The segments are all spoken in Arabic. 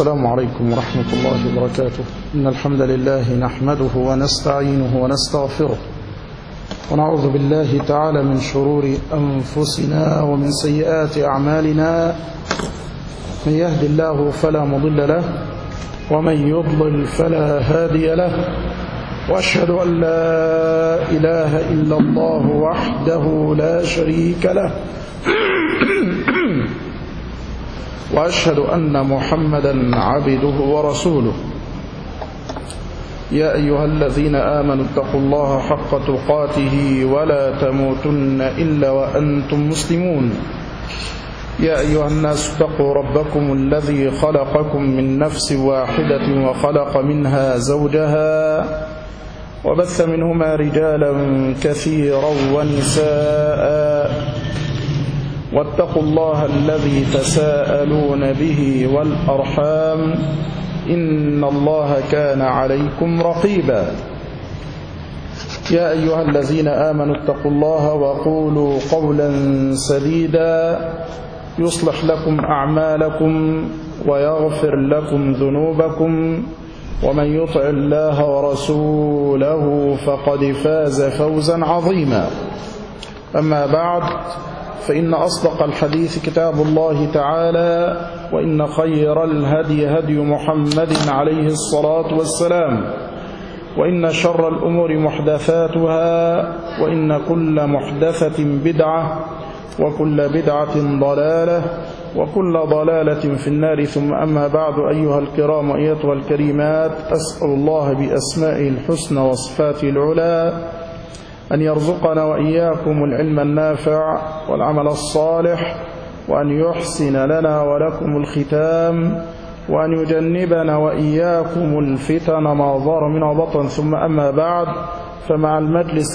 السلام عليكم ورحمة الله وبركاته. إن الحمد لله نحمده ونستعينه ونستغفره ونعوذ بالله تعالى من شرور أنفسنا ومن سيئات أعمالنا. من يهد الله فلا مضل له ومن يضلل فلا هادي له، وأشهد أن لا إله إلا الله وحده لا شريك له وأشهد أن محمدا عبده ورسوله. يا أيها الذين آمنوا اتقوا الله حق تقاته ولا تموتن إلا وأنتم مسلمون. يا أيها الناس اتقوا ربكم الذي خلقكم من نفس واحدة وخلق منها زوجها وبث منهما رجالا كثيرا ونساء، واتقوا الله الذي تساءلون به والأرحام إن الله كان عليكم رقيبا. يا أيها الذين آمنوا اتقوا الله وقولوا قولا سديدا يصلح لكم أعمالكم ويغفر لكم ذنوبكم، ومن يطع الله ورسوله فقد فاز فوزا عظيما. أما بعد، فإن أصدق الحديث كتاب الله تعالى، وإن خير الهدي هدي محمد عليه الصلاة والسلام، وإن شر الأمور محدثاتها، وإن كل محدثة بدعة، وكل بدعة ضلالة، وكل ضلالة في النار. ثم أما بعد، أيها الكرام وأيتها الكريمات، أسأل الله بأسمائه الحسنى وصفاته العلى أن يرزقنا وإياكم العلم النافع والعمل الصالح، وأن يحسن لنا ولكم الختام، وأن يجنبنا وإياكم الفتن ما ظهر منها وبطن. ثم أما بعد، فمع المجلس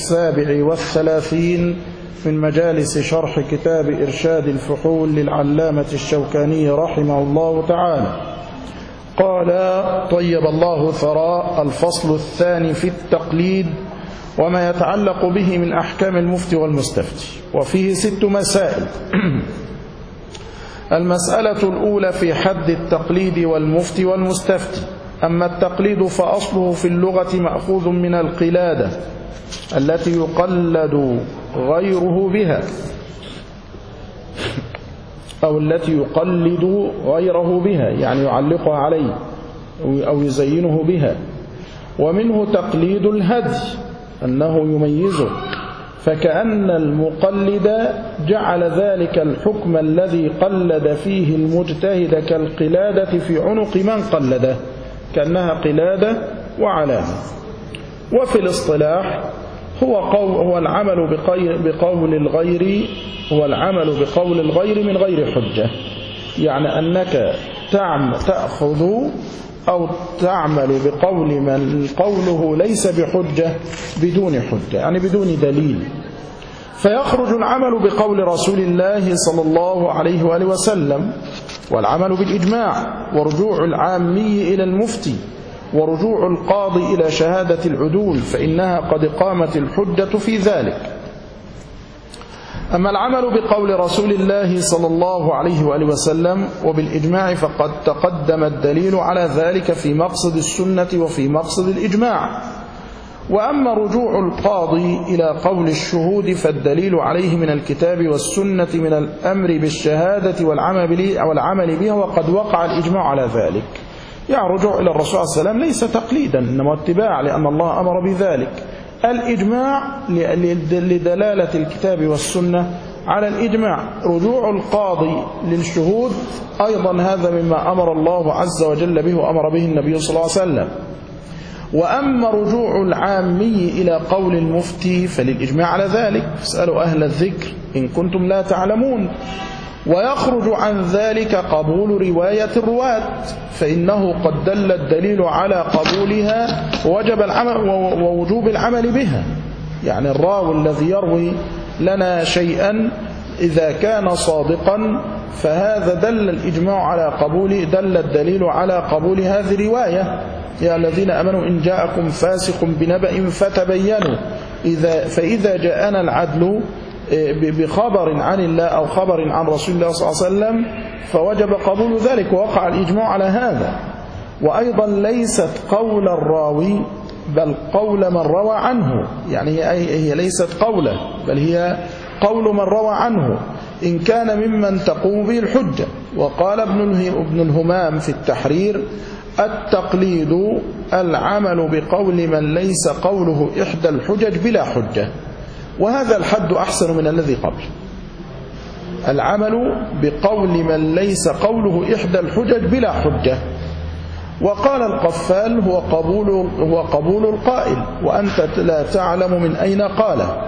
37 من مجالس شرح كتاب إرشاد الفحول للعلامة الشوكاني رحمه الله تعالى. قال: طيب الله ثراء. الفصل الثاني في التقليد وما يتعلق به من أحكام المفتي والمستفتي، وفيه 6 مسائل. المسألة الأولى في حد التقليد والمفتي والمستفتي. أما التقليد فأصله في اللغة مأخوذ من القلادة التي يقلد غيره بها، أو التي يقلد غيره بها، يعني يعلقها عليه أو يزينه بها. ومنه تقليد الهدي، أنه يميزه، فكأن المقلد جعل ذلك الحكم الذي قلد فيه المجتهد كالقلادة في عنق من قلده، كأنها قلادة وعلامة. وفي الاصطلاح هو العمل بقول الغير، هو العمل بقول الغير من غير حجة، يعني أنك تأخذ أو تعمل بقول من قوله ليس بحجة بدون حجة، يعني بدون دليل. فيخرج العمل بقول رسول الله صلى الله عليه وآله وسلم، والعمل بالإجماع، ورجوع العامي إلى المفتي، ورجوع القاضي إلى شهادة العدول، فإنها قد قامت الحجة في ذلك. أما العمل بقول رسول الله صلى الله عليه وآله وسلم وبالإجماع فقد تقدم الدليل على ذلك في مقصد السنة وفي مقصد الإجماع. وأما رجوع القاضي إلى قول الشهود فالدليل عليه من الكتاب والسنة من الأمر بالشهادة والعمل بها، وقد وقع الإجماع على ذلك. يعني رجوع إلى الرسول صلى الله عليه وسلم ليس تقليدا، إنما اتباع، لأن الله أمر بذلك. الإجماع لدلالة الكتاب والسنة على الإجماع. رجوع القاضي للشهود أيضا هذا مما أمر الله عز وجل به وأمر به النبي صلى الله عليه وسلم. وأما رجوع العامي إلى قول المفتي فللإجماع على ذلك، فاسألوا أهل الذكر إن كنتم لا تعلمون. ويخرج عن ذلك قبول رواية الرواة، فإنه قد دل الدليل على قبولها ووجب العمل ووجوب العمل بها. يعني الراوي الذي يروي لنا شيئا إذا كان صادقا فهذا دل الإجماع على قبوله، دل الدليل على قبول هذه الرواية. يا الذين آمنوا إن جاءكم فاسق بنبأ فتبينوا، فإذا جاءنا العدل بخبر عن الله أو خبر عن رسول الله صلى الله عليه وسلم فوجب قبول ذلك ووقع الإجماع على هذا. وأيضا ليست قول الراوي بل قول من روى عنه، يعني هي ليست قوله بل هي قول من روى عنه إن كان ممن تقوم به الحجة. وقال ابن الهمام في التحرير: التقليد العمل بقول من ليس قوله إحدى الحجج بلا حجة. وهذا الحد أحسن من الذي قبل، العمل بقول من ليس قوله إحدى الحجج بلا حجة. وقال القفال: هو قبول القائل وأنت لا تعلم من أين قاله.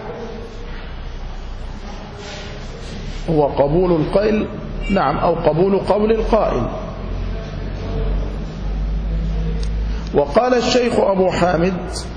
هو قبول القائل، نعم، أو قبول قول القائل. وقال الشيخ أبو حامد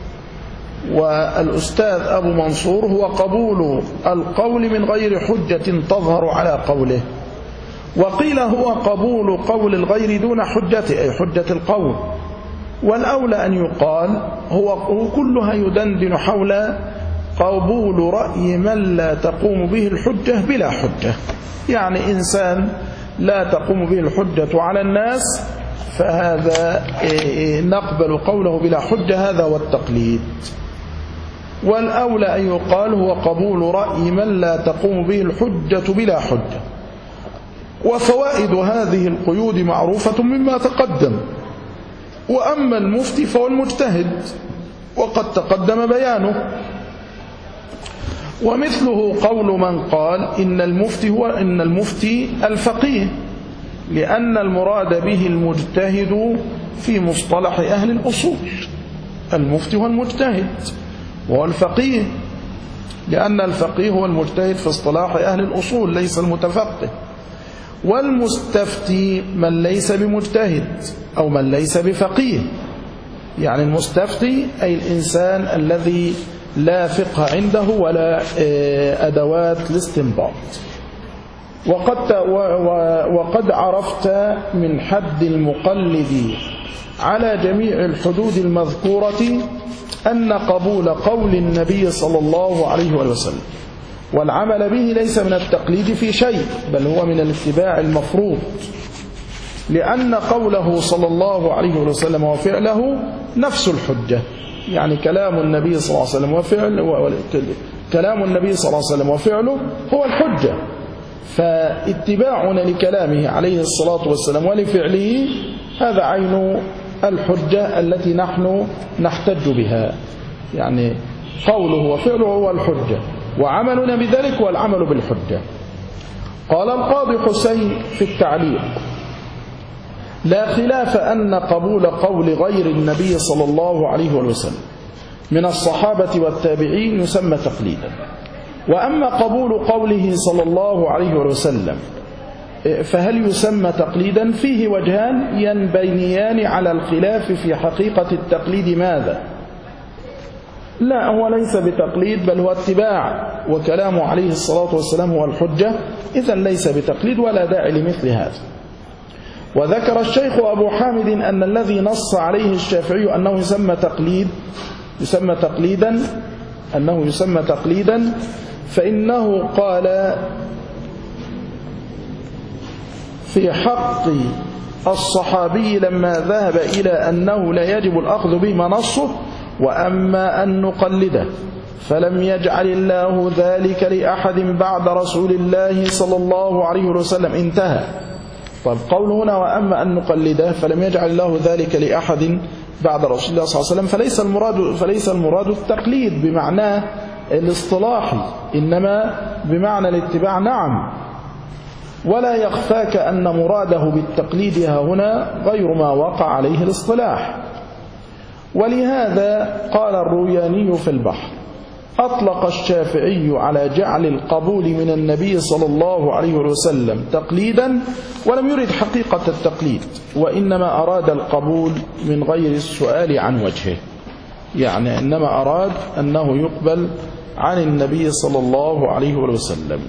والأستاذ أبو منصور: هو قبول القول من غير حجة تظهر على قوله. وقيل هو قبول قول الغير دون حجته، أي حجة القول. والأولى أن يقال هو كلها يدندن حول قبول رأي من لا تقوم به الحجة بلا حجة، يعني إنسان لا تقوم به الحجة على الناس فهذا نقبل قوله بلا حجة، هذا هو التقليد. والأولى أن يقال هو قبول رأي من لا تقوم به الحجة بلا حجة. وفوائد هذه القيود معروفة مما تقدم. وأما المفتي فهو المجتهد وقد تقدم بيانه. ومثله قول من قال إن المفتي الفقيه، لأن المراد به المجتهد في مصطلح أهل الأصول. المفتي هو المجتهد وهو الفقيه، لأن الفقيه هو المجتهد في اصطلاح أهل الأصول ليس المتفقه. والمستفتي من ليس بمجتهد أو من ليس بفقيه، يعني المستفتي أي الإنسان الذي لا فقه عنده ولا أدوات الاستنباط. وقد عرفت من حد المقلد على جميع الحدود المذكورة أن قبول قول النبي صلى الله عليه وسلم والعمل به ليس من التقليد في شيء، بل هو من الاتباع المفروض، لأن قوله صلى الله عليه وسلم وفعله نفس الحجة، يعني كلام النبي صلى الله عليه وسلم كلام النبي صلى الله عليه وسلم وفعله هو الحجة. فاتباعنا لكلامه عليه الصلاة والسلام ولفعله هذا عين الحجة التي نحن نحتج بها، يعني قوله وفعله هو الحجة وعملنا بذلك هو العمل بالحجة. قال القاضي حسين في التعليق: لا خلاف أن قبول قول غير النبي صلى الله عليه وسلم من الصحابة والتابعين يسمى تقليدا. وأما قبول قوله صلى الله عليه وسلم فهل يسمى تقليدا؟ فيه وجهان ينبنيان على الخلاف في حقيقة التقليد. ماذا؟ لا، هو ليس بتقليد بل هو اتباع، وكلامه عليه الصلاة والسلام هو الحجة، إذن ليس بتقليد ولا داعي لمثل هذا. وذكر الشيخ أبو حامد أن الذي نص عليه الشافعي أنه يسمى تقليدا فإنه قال في حق الصحابي لما ذهب إلى أنه لا يجب الأخذ به ما نصه: وأما أن نقلده فلم يجعل الله ذلك لأحد بعد رسول الله صلى الله عليه وسلم. انتهى. طيب، قول هنا وأما أن نقلده فلم يجعل الله ذلك لأحد بعد رسول الله صلى الله عليه وسلم، فليس المراد التقليد بمعناه الاصطلاحي، إنما بمعنى الاتباع. نعم، ولا يخفاك أن مراده بالتقليد هنا غير ما وقع عليه الاصطلاح. ولهذا قال الروياني في البحر: أطلق الشافعي على جعل القبول من النبي صلى الله عليه وسلم تقليدا ولم يرد حقيقة التقليد، وإنما أراد القبول من غير السؤال عن وجهه، يعني إنما أراد أنه يقبل عن النبي صلى الله عليه وسلم.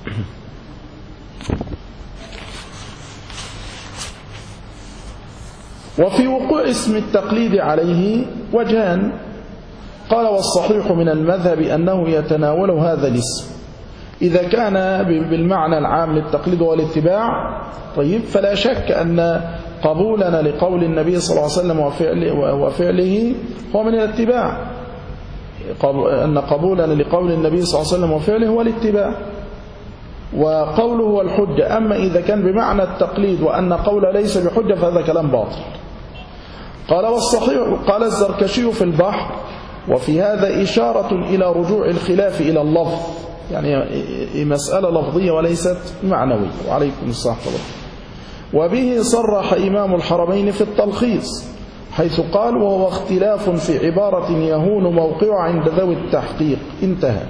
وفي وقوع اسم التقليد عليه وجهان. قال: والصحيح من المذهب أنه يتناول هذا الاسم، إذا كان بالمعنى العام للتقليد والاتباع طيب، فلا شك أن قبولنا لقول النبي صلى الله عليه وسلم وفعله هو من الاتباع، أن قبولنا لقول النبي صلى الله عليه وسلم وفعله هو الاتباع، وقوله هو الحجة. أما إذا كان بمعنى التقليد وأن قول ليس بحجة فهذا كلام باطل. قال والصحيح، قال الزركشي في البحر: وفي هذا إشارة إلى رجوع الخلاف إلى اللفظ، يعني مسألة لفظية وليست معنوية. وعليكم السلام ورحمة الله. وبه صرح إمام الحرمين في التلخيص حيث قال: وهو اختلاف في عبارة يهون موقع عند ذوي التحقيق. انتهى.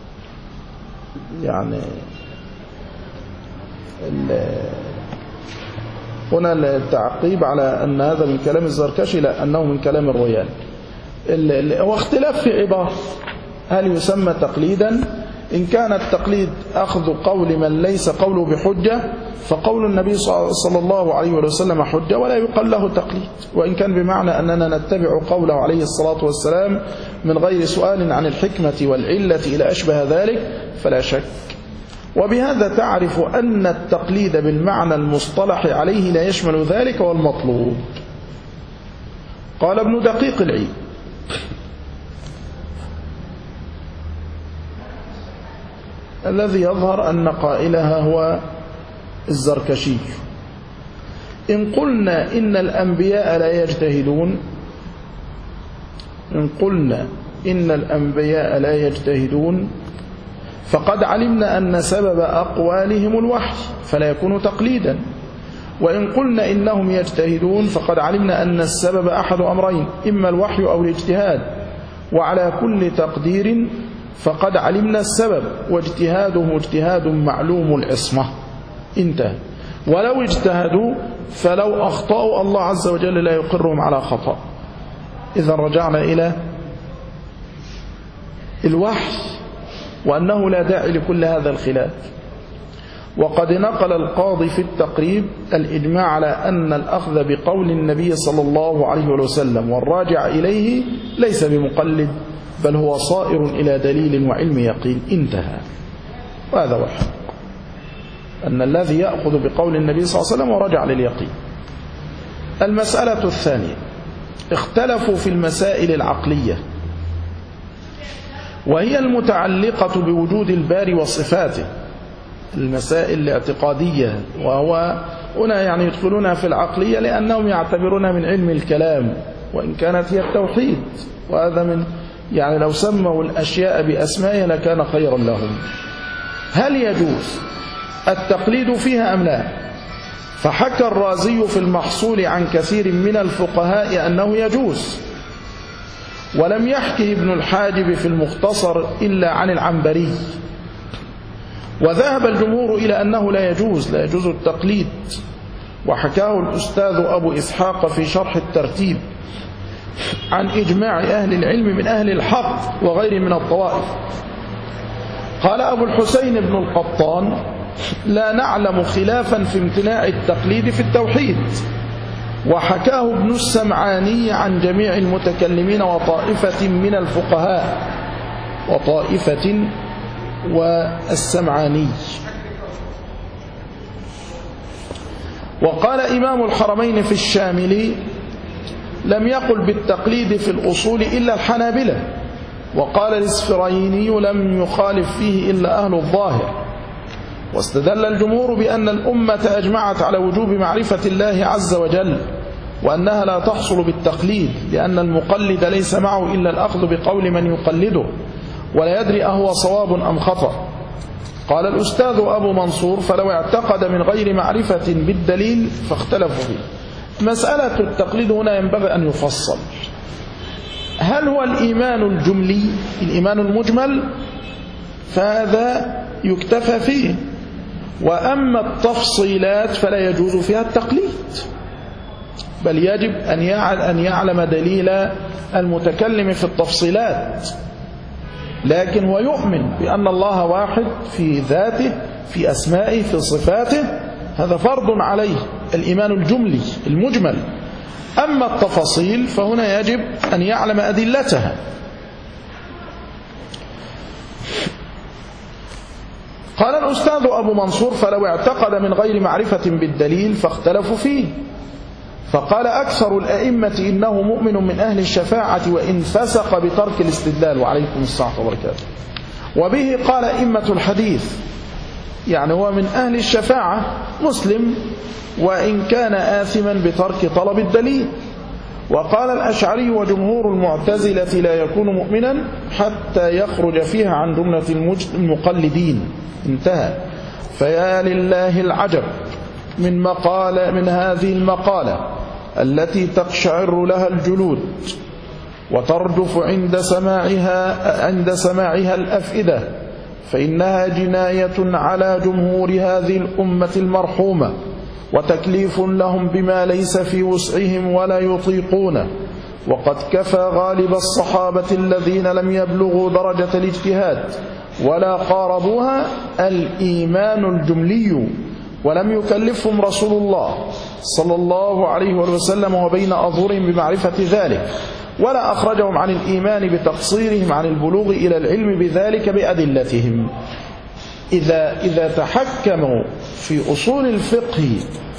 يعني هنا التعقيب على أن هذا من كلام الزركشي، لا، أنه من كلام الرويان. هو اختلاف في عبارة، هل يسمى تقليدا؟ إن كان التقليد أخذ قول من ليس قوله بحجة فقول النبي صلى الله عليه وسلم حجة ولا يقال له تقليد. وإن كان بمعنى أننا نتبع قوله عليه الصلاة والسلام من غير سؤال عن الحكمة والعلة إلى أشبه ذلك فلا شك. وبهذا تعرف أن التقليد بالمعنى المصطلح عليه لا يشمل ذلك والمطلوب. قال ابن دقيق العيد: الذي يظهر أن قائلها هو الزركشي. إن قلنا إن الأنبياء لا يجتهدون، إن قلنا إن الأنبياء لا يجتهدون فقد علمنا أن سبب أقوالهم الوحي فلا يكون تقليدا. وإن قلنا إنهم يجتهدون فقد علمنا أن السبب أحد أمرين: إما الوحي أو الاجتهاد. وعلى كل تقدير فقد علمنا السبب، واجتهادهم اجتهاد معلوم العصمة. انتهى. ولو اجتهدوا فلو أخطأوا الله عز وجل لا يقرهم على خطأ. إذا رجعنا إلى الوحي وأنه لا داعي لكل هذا الخلاف. وقد نقل القاضي في التقريب الإجماع على أن الأخذ بقول النبي صلى الله عليه وسلم والراجع إليه ليس بمقلد، بل هو صائر إلى دليل وعلم يقين. انتهى. وهذا وحي أن الذي يأخذ بقول النبي صلى الله عليه وسلم ورجع لليقين. المسألة الثانية: اختلفوا في المسائل العقلية، وهي المتعلقة بوجود الباري وصفاته، المسائل الاعتقادية. وهو هنا يعني يدخلونها في العقلية لأنهم يعتبرونها من علم الكلام، وإن كانت هي التوحيد، وهذا من يعني لو سموا الأشياء بأسمائها لكان خيرا لهم. هل يجوز التقليد فيها أم لا؟ فحكى الرازي في المحصول عن كثير من الفقهاء أنه يجوز، ولم يحكي ابن الحاجب في المختصر إلا عن العنبري. وذهب الجمهور إلى أنه لا يجوز التقليد، وحكاه الأستاذ أبو إسحاق في شرح الترتيب عن إجماع أهل العلم من أهل الحق وغير من الطوائف. قال أبو الحسين بن القطان: لا نعلم خلافا في امتناع التقليد في التوحيد. وحكاه ابن السمعاني عن جميع المتكلمين وطائفة من الفقهاء، وطائفة والسمعاني. وقال إمام الحرمين في الشاملي: لم يقل بالتقليد في الأصول إلا الحنابلة. وقال الإسفرايني: لم يخالف فيه إلا أهل الظاهر. واستدل الجمهور بأن الأمة أجمعت على وجوب معرفة الله عز وجل، وأنها لا تحصل بالتقليد، لأن المقلد ليس معه إلا الأخذ بقول من يقلده، ولا يدري أهو صواب أم خطأ. قال الأستاذ أبو منصور: فلو اعتقد من غير معرفة بالدليل فاختلفوا فيه. مسألة التقليد هنا ينبغي أن يفصل. هل هو الإيمان الجملي، الإيمان المجمل، فهذا يكتفى فيه. وأما التفصيلات فلا يجوز فيها التقليد، بل يجب أن يعلم دليل المتكلم في التفصيلات. لكن هو يؤمن بأن الله واحد في ذاته، في أسمائه، في صفاته، هذا فرض عليه الإيمان الجملي المجمل. أما التفاصيل فهنا يجب أن يعلم أدلتها. قال الأستاذ أبو منصور: فلو اعتقد من غير معرفة بالدليل فاختلفوا فيه. فقال أكثر الأئمة إنه مؤمن من أهل الشفاعة وإن فسق بترك الاستدلال. وعليكم السلام وبركاته. وبه قال أئمة الحديث، يعني هو من أهل الشفاعة مسلم وإن كان آثما بترك طلب الدليل. وقال الأشعري وجمهور المعتزلة: لا يكون مؤمنا حتى يخرج فيها عن جملة المقلدين. انتهى. فيا لله العجب من هذه المقالة التي تقشعر لها الجلود وترجف عند سماعها الأفئدة، فإنها جناية على جمهور هذه الأمة المرحومة، وتكليف لهم بما ليس في وسعهم ولا يطيقونه. وقد كفى غالب الصحابة الذين لم يبلغوا درجة الاجتهاد ولا قاربوها الإيمان الجملي، ولم يكلفهم رسول الله صلى الله عليه وسلم وبين أظهرهم بمعرفة ذلك، ولا أخرجهم عن الإيمان بتقصيرهم عن البلوغ إلى العلم بذلك بأدلتهم. إذا تحكموا في أصول الفقه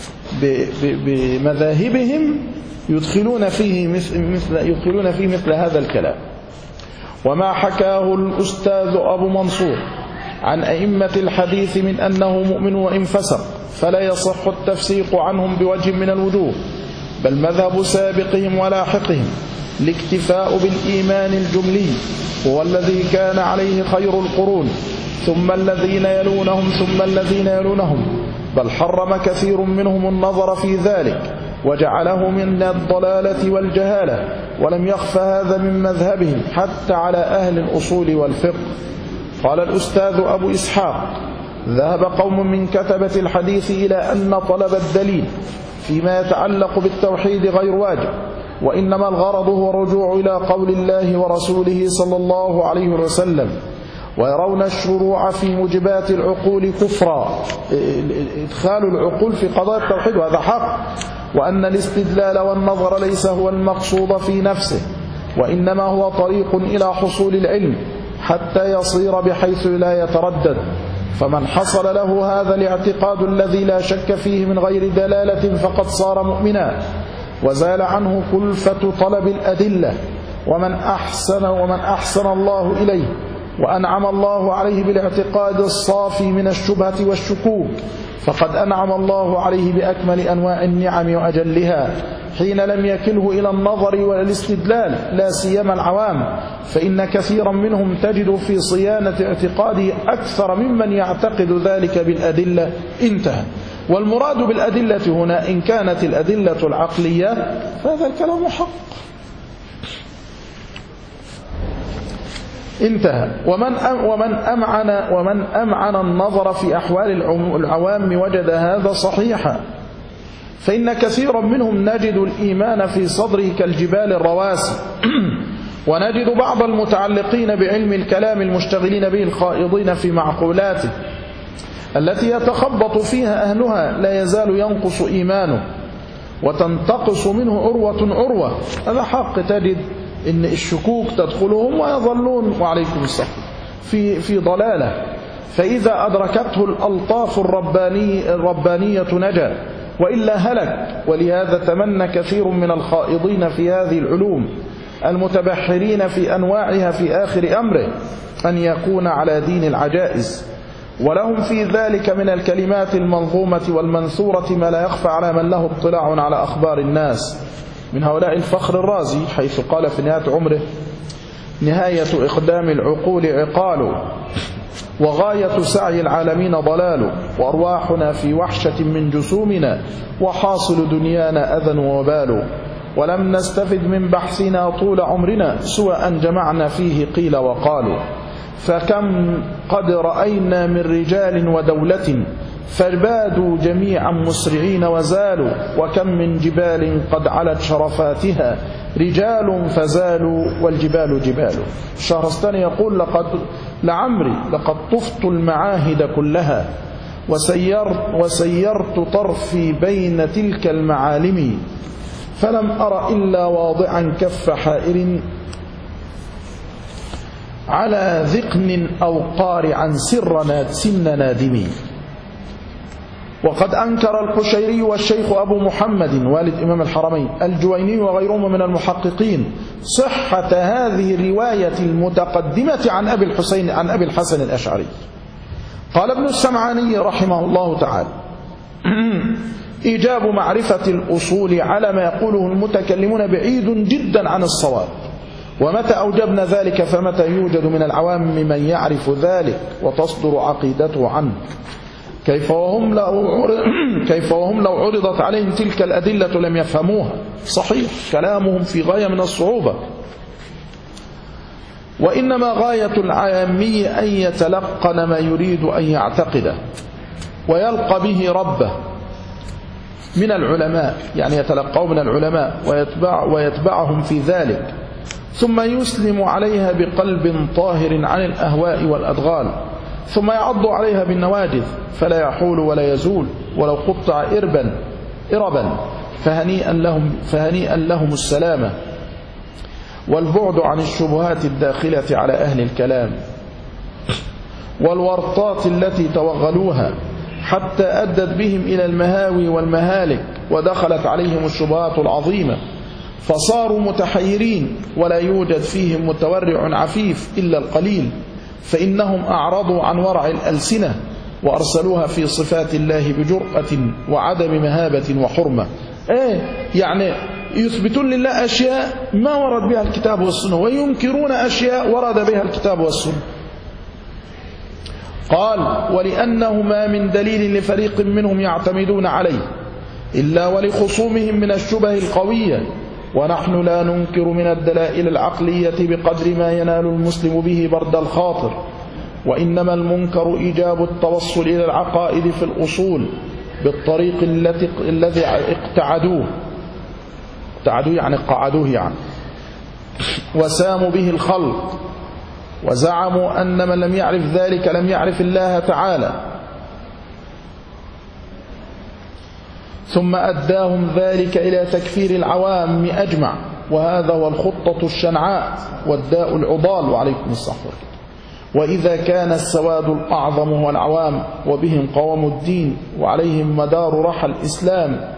بمذاهبهم يدخلون فيه مثل هذا الكلام. وما حكاه الأستاذ أبو منصور عن أئمة الحديث من أنه مؤمن وإن فسق فلا يصح التفسيق عنهم بوجه من الوجوه، بل مذهب سابقهم ولاحقهم الاكتفاء بالإيمان الجملي، هو الذي كان عليه خير القرون ثم الذين يلونهم ثم الذين يلونهم، بل حرم كثير منهم النظر في ذلك وجعله من الضلالة والجهالة، ولم يخف هذا من مذهبهم حتى على أهل الأصول والفقه. قال الأستاذ أبو إسحاق: ذهب قوم من كتبة الحديث إلى أن طلب الدليل فيما يتعلق بالتوحيد غير واجب، وإنما الغرض هو الرجوع إلى قول الله ورسوله صلى الله عليه وسلم، ويرون الشروع في موجبات العقول كفرا، إدخال العقول في قضايا التوحيد، وهذا حق، وأن الاستدلال والنظر ليس هو المقصود في نفسه، وإنما هو طريق إلى حصول العلم حتى يصير بحيث لا يتردد. فمن حصل له هذا الاعتقاد الذي لا شك فيه من غير دلالة فقد صار مؤمنا، وزال عنه كلفة طلب الأدلة. ومن أحسن الله إليه وأنعم الله عليه بالاعتقاد الصافي من الشبهة والشكوك فقد أنعم الله عليه بأكمل أنواع النعم وأجلها، حين لم يكله إلى النظر والاستدلال، لا سيما العوام، فإن كثيرا منهم تجد في صيانة اعتقاده أكثر ممن يعتقد ذلك بالأدلة. انتهى. والمراد بالأدلة هنا إن كانت الأدلة العقلية فهذا الكلام حق. انتهى. ومن أمعن النظر في أحوال العوام وجد هذا صحيحا، فإن كثيرا منهم نجد الإيمان في صدره كالجبال الرواسي، ونجد بعض المتعلقين بعلم الكلام المشتغلين به الخائضين في معقولاته التي يتخبط فيها أهلها لا يزال ينقص إيمانه وتنتقص منه عروة. هذا حق. تجد إن الشكوك تدخلهم ويظلون وعليكم السلام في ضلالة، فإذا أدركته الألطاف الربانية نجا، وإلا هلك. ولهذا تمنى كثير من الخائضين في هذه العلوم المتبحرين في أنواعها في آخر أمره أن يكون على دين العجائز، ولهم في ذلك من الكلمات المنظومة والمنثورة ما لا يخفى على من له اطلاع على أخبار الناس. من هؤلاء الفخر الرازي، حيث قال في نهاية عمره: نهاية إقدام العقول عقال، وغاية سعي العالمين ضلال، وأرواحنا في وحشة من جسومنا، وحاصل دنيانا أذى ووبال، ولم نستفد من بحثنا طول عمرنا سوى أن جمعنا فيه قيل وقالوا، فكم قد رأينا من رجال ودولة فبادوا جميعا مسرعين وزالوا، وكم من جبال قد علت شرفاتها رجال فزالوا والجبال جبال. الشهرستاني يقول: لقد طفت المعاهد كلها وسيرت طرفي بين تلك المعالم، فلم أر إلا واضعا كف حائر على ذقن أو قارعا سن نادمين. وقد أنكر القشيري والشيخ أبو محمد والد إمام الحرمين الجويني وغيرهم من المحققين صحة هذه الرواية المتقدمة عن أبي الحسن الأشعري. قال ابن السمعاني رحمه الله تعالى: إيجاب معرفة الأصول على ما يقوله المتكلمون بعيد جدا عن الصواب، ومتى أوجبنا ذلك فمتى يوجد من العوام من يعرف ذلك وتصدر عقيدته عنه، كيف وهم لو عرضت عليهم تلك الأدلة لم يفهموها. صحيح، كلامهم في غاية من الصعوبة، وإنما غاية العامي أن يتلقن ما يريد أن يعتقده ويلقى به ربه من العلماء، يعني يتلقوا من العلماء ويتبعهم في ذلك، ثم يسلم عليها بقلب طاهر عن الأهواء والأدغال، ثم يعض عليها بالنواجذ فلا يحول ولا يزول ولو قطع إربا فهنيئا لهم السلامة والبعد عن الشبهات الداخلة على أهل الكلام والورطات التي توغلوها حتى أدت بهم إلى المهاوي والمهالك، ودخلت عليهم الشبهات العظيمة فصاروا متحيرين، ولا يوجد فيهم متورع عفيف إلا القليل، فإنهم أعرضوا عن ورع الألسنة وأرسلوها في صفات الله بجرأة وعدم مهابة وحرمة. يعني يثبتون لله أشياء ما ورد بها الكتاب والسنة، وينكرون أشياء ورد بها الكتاب والسنة. قال: ولأنه ما من دليل لفريق منهم يعتمدون عليه إلا ولخصومهم من الشبه القوية، ونحن لا ننكر من الدلائل العقلية بقدر ما ينال المسلم به برد الخاطر، وإنما المنكر إيجاب التوصل إلى العقائد في الأصول بالطريق الذي اقتعدوه يعني قعدوه يعني، وساموا به الخلق، وزعموا أن من لم يعرف ذلك لم يعرف الله تعالى، ثم أداهم ذلك إلى تكفير العوام أجمع، وهذا هو الخطة الشنعاء والداء العضال. وعليكم الصحوة. وإذا كان السواد الأعظم هو العوام وبهم قوام الدين وعليهم مدار رحى الإسلام،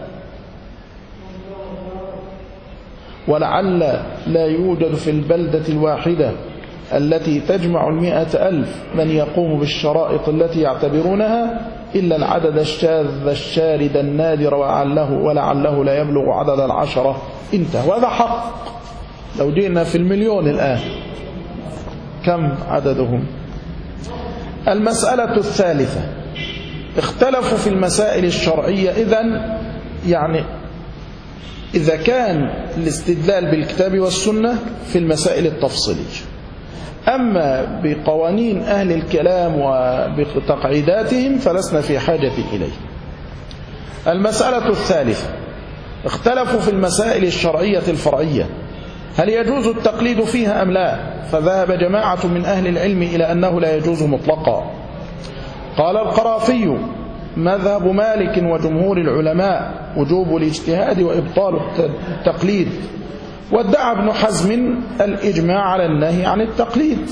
ولعل لا يوجد في البلدة الواحدة التي تجمع 100,000 من يقوم بالشرائط التي يعتبرونها إلا العدد الشاذ الشارد النادر، ولعله لا يبلغ عدد 10. انتهى. وهذا حق. لو جئنا في المليون الآن كم عددهم؟ المسألة الثالثة: اختلفوا في المسائل الشرعية. يعني إذا كان الاستدلال بالكتاب والسنة في المسائل التفصيلية، أما بقوانين أهل الكلام وبتقعيداتهم فلسنا في حاجة إليه. المسألة الثالثة: اختلفوا في المسائل الشرعية الفرعية، هل يجوز التقليد فيها أم لا؟ فذهب جماعة من أهل العلم إلى أنه لا يجوز مطلقا. قال القرافي: مذهب مالك وجمهور العلماء وجوب الاجتهاد وإبطال التقليد. وادعى ابن حزم الإجماع على النهي عن التقليد.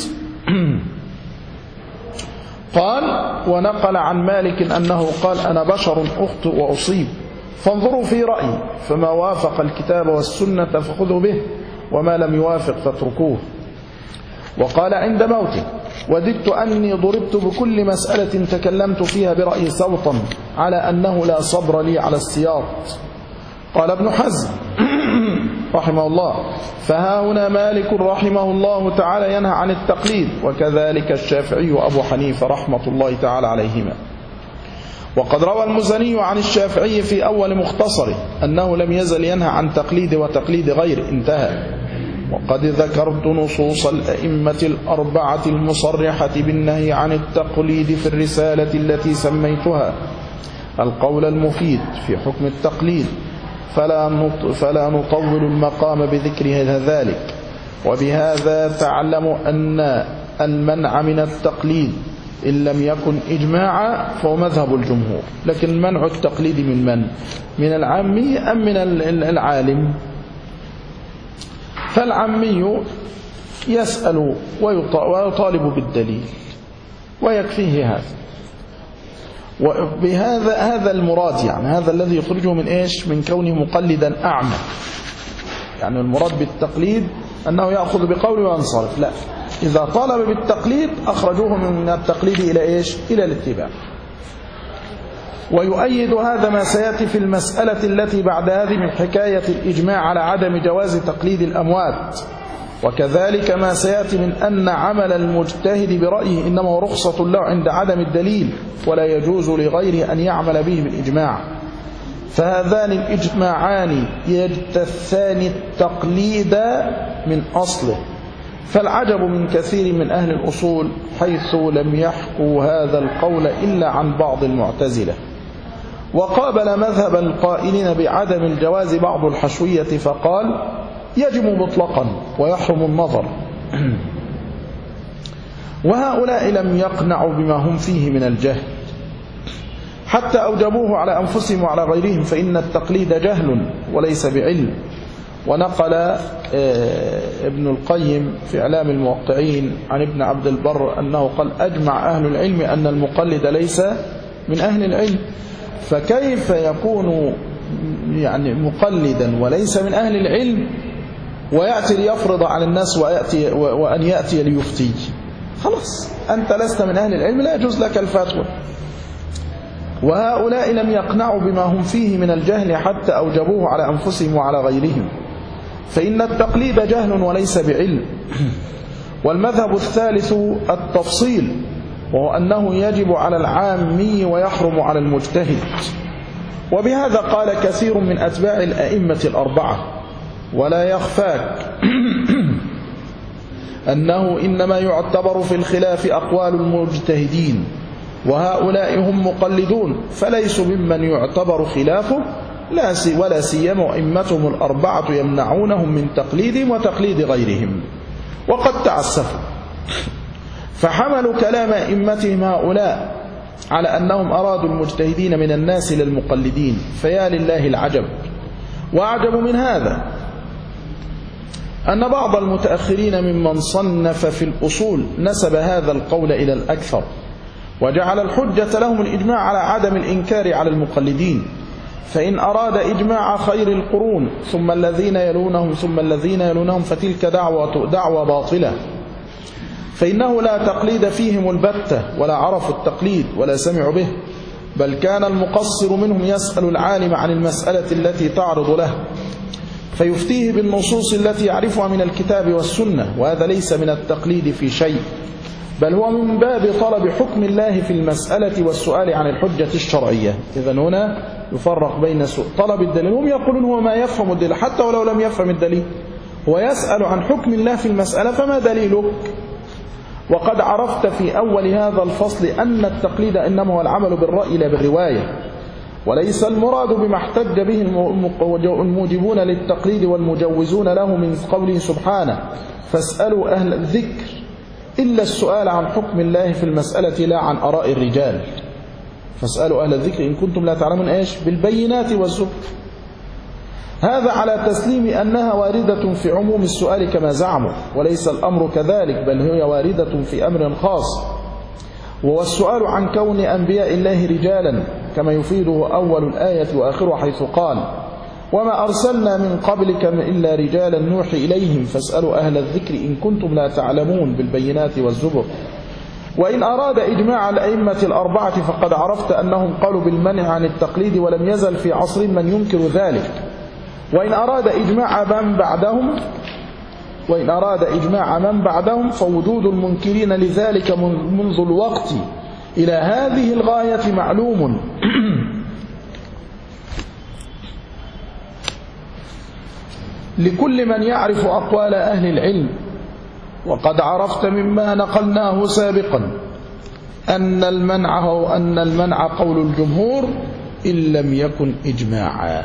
قال: ونقل عن مالك أنه قال: أنا بشر أخطئ وأصيب، فانظروا في رأيي، فما وافق الكتاب والسنة فخذوا به، وما لم يوافق فاتركوه. وقال عند موته: وددت أني ضربت بكل مسألة تكلمت فيها برأيي صوتا على أنه لا صبر لي على السياط. قال ابن حزم رحمه الله: فها هنا مالك رحمه الله تعالى ينهى عن التقليد، وكذلك الشافعي وأبو حنيفة رحمة الله تعالى عليهما. وقد روى المزني عن الشافعي في أول مختصره أنه لم يزل ينهى عن تقليد وتقليد غير. انتهى. وقد ذكرت نصوص الأئمة الأربعة المصرحة بالنهي عن التقليد في الرسالة التي سميتها القول المفيد في حكم التقليد، فلا نطول المقام بذكر ذلك. وبهذا تعلم أن المنع من التقليد إن لم يكن إجماعا فهو مذهب الجمهور. لكن منع التقليد من العامي أم من العالم؟ فالعامي يسأل ويطالب بالدليل ويكفيه هذا. وبهذا هذا المراد، يعني هذا الذي يخرجه من إيش؟ من كونه مقلدا أعمى. يعني المراد بالتقليد أنه يأخذ بقوله وينصرف، لا، إذا طالب بالتقليد أخرجوه من التقليد إلى إيش؟ إلى الاتباع. ويؤيد هذا ما سيأتي في المسألة التي بعد هذه من حكاية الإجماع على عدم جواز تقليد الأموات، وكذلك ما سيأتي من أن عمل المجتهد برأيه إنما هو رخصة له عند عدم الدليل، ولا يجوز لغيره أن يعمل به بالإجماع. فهذان الإجماعان يجتثان التقليد من أصله، فالعجب من كثير من أهل الأصول حيث لم يحكوا هذا القول إلا عن بعض المعتزلة. وقابل مذهب القائلين بعدم الجواز بعض الحشوية فقال يجب مطلقا ويحرم النظر. وهؤلاء لم يقنعوا بما هم فيه من الجهل حتى أوجبوه على أنفسهم وعلى غيرهم، فإن التقليد جهل وليس بعلم. ونقل ابن القيم في إعلام الموقعين عن ابن عبد البر أنه قال أجمع أهل العلم أن المقلد ليس من أهل العلم، فكيف يكون يعني مقلدا وليس من أهل العلم ويأتي ليفرض على الناس وأن يأتي ليفتي؟ خلاص أنت لست من أهل العلم، لا يجوز لك الفتوى. وهؤلاء لم يقنعوا بما هم فيه من الجهل حتى أوجبوه على أنفسهم وعلى غيرهم، فإن التقليد جهل وليس بعلم. والمذهب الثالث التفصيل، وهو أنه يجب على العامي ويحرم على المجتهد. وبهذا قال كثير من أتباع الأئمة الأربعة. ولا يخفاك أنه إنما يعتبر في الخلاف أقوال المجتهدين، وهؤلاء هم مقلدون فليسوا ممن يعتبر خلافه، ولا سيما أئمتهم الأربعة يمنعونهم من تقليدهم وتقليد غيرهم. وقد تعسفوا فحملوا كلام أئمتهم هؤلاء على أنهم أرادوا المجتهدين من الناس للمقلدين، فيا لله العجب. وأعجب من هذا أن بعض المتأخرين ممن صنف في الأصول نسب هذا القول إلى الأكثر، وجعل الحجة لهم الإجماع على عدم الإنكار على المقلدين. فإن أراد إجماع خير القرون ثم الذين يلونهم ثم الذين يلونهم فتلك دعوة باطلة، فإنه لا تقليد فيهم البتة، ولا عرفوا التقليد ولا سمعوا به، بل كان المقصر منهم يسأل العالم عن المسألة التي تعرض له فيفتيه بالنصوص التي يعرفها من الكتاب والسنة، وهذا ليس من التقليد في شيء، بل هو من باب طلب حكم الله في المسألة والسؤال عن الحجة الشرعية. إذن هنا يفرق بين طلب الدليل، هم يقولون هو ما يفهم الدليل حتى ولو لم يفهم الدليل، هو يسأل عن حكم الله في المسألة، فما دليلك؟ وقد عرفت في أول هذا الفصل أن التقليد إنما هو العمل بالرأي لا بالرواية، وليس المراد بما احتج به الموجبون للتقليد والمجوزون له من قوله سبحانه فاسألوا أهل الذكر، إلا السؤال عن حكم الله في المسألة لا عن آراء الرجال. فاسألوا أهل الذكر إن كنتم لا تعلمون إيش؟ بالبينات والزبر. هذا على تسليم أنها واردة في عموم السؤال كما زعموا، وليس الأمر كذلك، بل هي واردة في أمر خاص، وهو السؤال عن كون أنبياء الله رجالا كما يفيده أول الآية وآخرها حيث قال وما أرسلنا من قبلك إلا رجالا نوحي إليهم فاسألوا أهل الذكر إن كنتم لا تعلمون بالبينات والزبر. وإن أراد إجماع الأئمة الأربعة فقد عرفت أنهم قالوا بالمنع عن التقليد ولم يزل في عصر من ينكر ذلك. وإن أراد إجماع من بعدهم فوجود المنكرين لذلك منذ الوقت إلى هذه الغاية معلوم. لكل من يعرف أقوال أهل العلم، وقد عرفت مما نقلناه سابقا أن المنع قول الجمهور إن لم يكن إجماعا،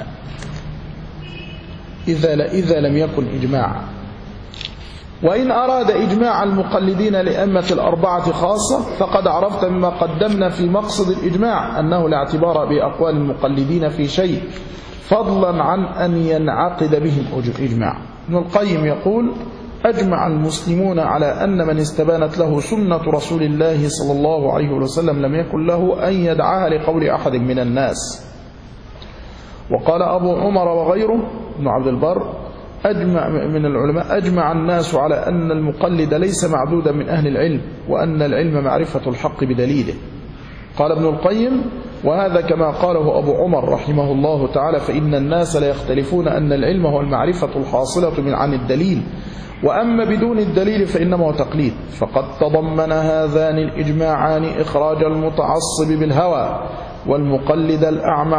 إذا لم يكن إجماعا. وإن أراد إجماع المقلدين لأئمة الأربعة خاصة فقد عرفت مما قدمنا في مقصد الإجماع أنه لا اعتبار بأقوال المقلدين في شيء فضلا عن أن ينعقد بهم إجماع. ابن القيم يقول أجمع المسلمون على أن من استبانت له سنة رسول الله صلى الله عليه وسلم لم يكن له أن يدعاها لقول أحد من الناس. وقال أبو عمر وغيره ابن عبد البر أجمع من العلماء أجمع الناس على أن المقلد ليس معدودا من أهل العلم، وأن العلم معرفة الحق بدليله. قال ابن القيم: وهذا كما قاله أبو عمر رحمه الله تعالى، فإن الناس لا يختلفون أن العلم هو المعرفة الحاصلة من عن الدليل، وأما بدون الدليل فإنما هو تقليد. فقد تضمن هذان الإجماعان إخراج المتعصب بالهوى والمقلد الأعمى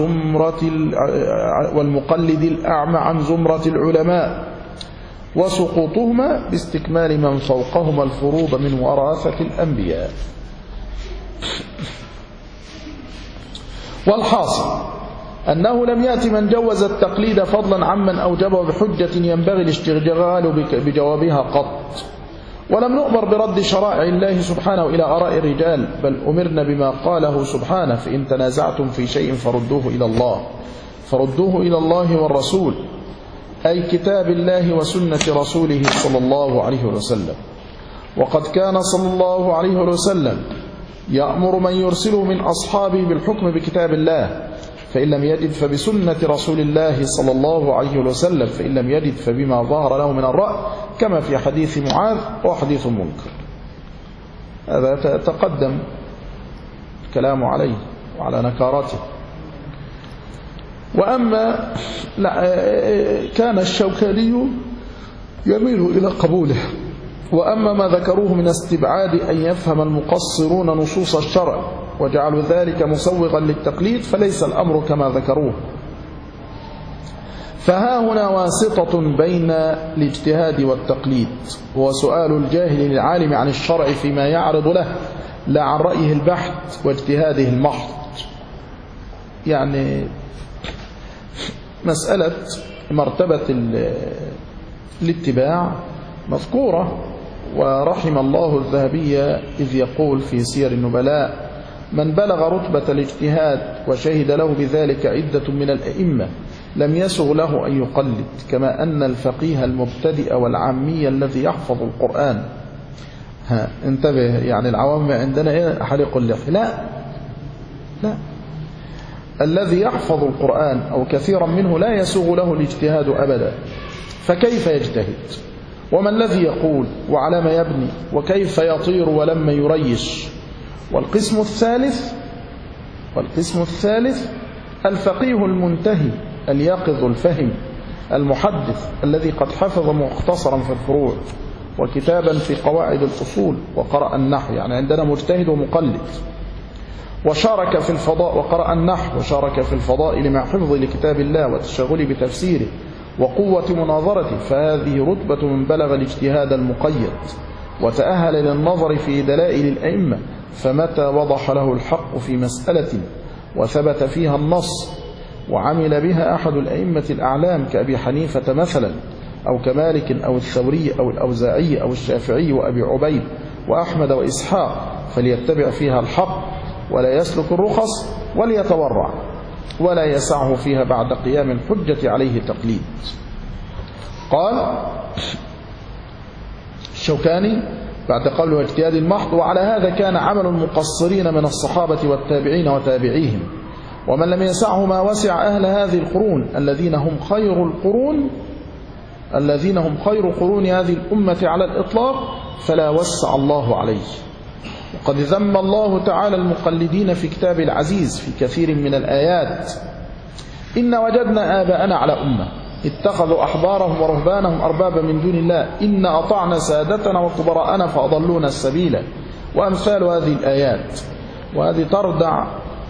عن زمرة العلماء، وسقوطهما باستكمال من فوقهما الفروض من وراثة الأنبياء. والحاصل أنه لم يأتي من جوز التقليد فضلا عمن أوجبه بحجة ينبغي الاشتغال بجوابها قط، ولم نؤمر برد شرائع الله سبحانه إلى آراء الرجال، بل أمرنا بما قاله سبحانه: فإن تنازعتم في شيء فردوه إلى الله والرسول، أي كتاب الله وسنة رسوله صلى الله عليه وسلم. وقد كان صلى الله عليه وسلم يأمر من يرسله من أصحابه بالحكم بكتاب الله، فإن لم يجد فبسنة رسول الله صلى الله عليه وسلم، فإن لم يجد فبما ظهر له من الرأي، كما في حديث معاذ وحديث منكر. هذا تقدم الكلام عليه وعلى نكارته. وأما كان الشوكاني يميل إلى قبوله. وأما ما ذكروه من استبعاد أن يفهم المقصرون نصوص الشرع وجعلوا ذلك مسوغا للتقليد، فليس الأمر كما ذكروه. فها هنا واسطة بين الاجتهاد والتقليد، هو سؤال الجاهل للعالم عن الشرع فيما يعرض له، لا عن رأيه البحث واجتهاده المحض. يعني مسألة مرتبة الاتباع مذكورة، ورحم الله الذهبي إذ يقول في سير النبلاء: من بلغ رتبة الاجتهاد وشهد له بذلك عدة من الأئمة لم يسغ له أن يقلد، كما أن الفقيه المبتدئ والعامي الذي يحفظ القرآن. انتبه، يعني العوام عندنا إيه؟ حلق اللحية. لا، الذي يحفظ القرآن أو كثيرا منه لا يسوغ له الاجتهاد أبدا، فكيف يجتهد؟ وما الذي يقول؟ وعلى ما يبني؟ وكيف يطير ولما يريش؟ والقسم الثالث الفقيه المنتهي اليقظ الفهم المحدث الذي قد حفظ مختصرا في الفروع وكتابا في قواعد الأصول وقرأ النحو، يعني عندنا مجتهد ومقلد، وشارك في الفضاء وقرأ النحو وشارك في الفضائل مع حفظ لكتاب الله وتشغل بتفسيره وقوة مناظرته، فهذه رتبة من بلغ الاجتهاد المقيد وتأهل للنظر في دلائل الأئمة، فمتى وضح له الحق في مسألة وثبت فيها النص وعمل بها أحد الأئمة الأعلام كأبي حنيفة مثلا، أو كمالك أو الثوري أو الأوزاعي أو الشافعي وأبي عبيد وأحمد وإسحاق، فليتبع فيها الحق ولا يسلك الرخص وليتورع، ولا يسعه فيها بعد قيام الحجة عليه تقليد. قال الشوكاني بعد قوله اجتهاد المحض: وعلى هذا كان عمل المقصرين من الصحابة والتابعين وتابعيهم، ومن لم يسعه ما وسع أهل هذه القرون الذين هم خير قرون هذه الأمة على الإطلاق، فلا وسع الله عليه. وقد ذم الله تعالى المقلدين في كتاب العزيز في كثير من الآيات: إن وجدنا آباءنا على أمة اتخذوا أحبارهم ورهبانهم أربابا من دون الله إن أطعنا سادتنا وكبراءنا فأضلونا السبيل، وأمثال هذه الآيات. وهذه تردع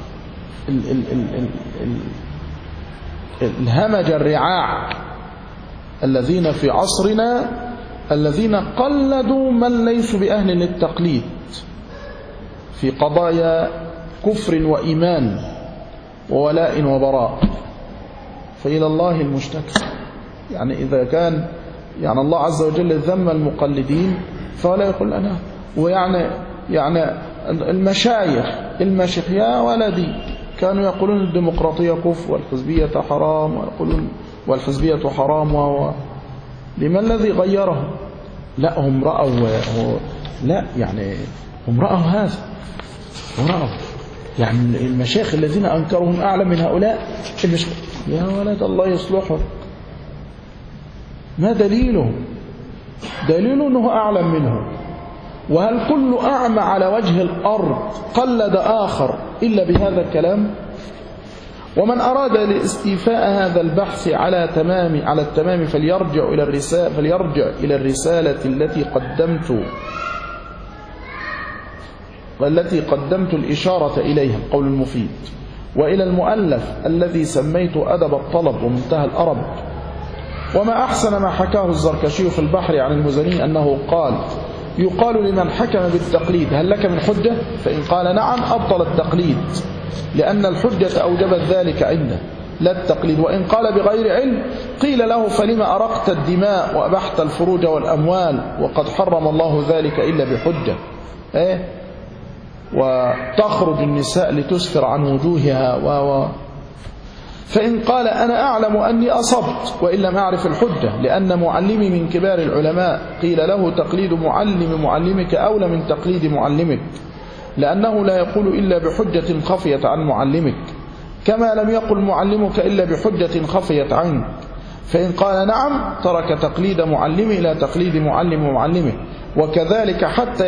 الهمج الرعاع الذين في عصرنا الذين قلدوا من ليسوا بأهل للتقليد في قضايا كفر وإيمان وولاء وبراء، فإلى الله المشتكى. يعني إذا كان يعني الله عز وجل ذم المقلدين فلا يقول أنا، ويعني المشايخ يا ولدي كانوا يقولون الديمقراطية كفر والحزبية حرام، ويقولون والحزبية حرام، لما الذي غيرهم؟ لا هم رأوا لا يعني هم رأوا هذا ورأوا يعني المشايخ الذين أنكرهم أعلم من هؤلاء. يا ولد الله يصلحه، ما دليله؟ دليله أنه أعلم منه. وهل كل أعمى على وجه الأرض قلد آخر إلا بهذا الكلام؟ ومن أراد لاستيفاء هذا البحث على التمام فليرجع إلى الرسالة التي قدمت الإشارة إليها، القول المفيد، وإلى المؤلف الذي سميته أدب الطلب ومنتهى الأرب. وما أحسن ما حكاه الزركشي في البحر عن المزني أنه قال: يقال لمن حكم بالتقليد: هل لك من حجة؟ فإن قال نعم أبطل التقليد، لأن الحجة أوجبت ذلك عنده لا التقليد. وإن قال بغير علم قيل له: فلم أرقت الدماء وأبحت الفروج والأموال وقد حرم الله ذلك إلا بحجة؟ وتخرج النساء لتسفر عن وجوهها فإن قال: أنا أعلم أني أصبت وإن لم أعرف الحجة لأن معلمي من كبار العلماء، قيل له: تقليد معلمك أولى من تقليد معلمك، لأنه لا يقول إلا بحجة خفيت عن معلمك، كما لم يقل معلمك إلا بحجة خفيت عنك. فإن قال نعم ترك تقليد معلمه إلى تقليد معلم معلمه. وكذلك حتى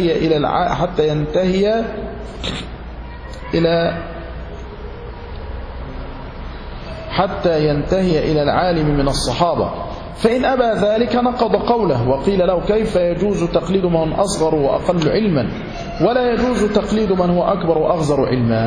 ينتهي إلى العالم من الصحابة. فإن أبى ذلك نقض قوله، وقيل له: كيف يجوز تقليد من أصغر وأقل علما ولا يجوز تقليد من هو أكبر وأغزر علما؟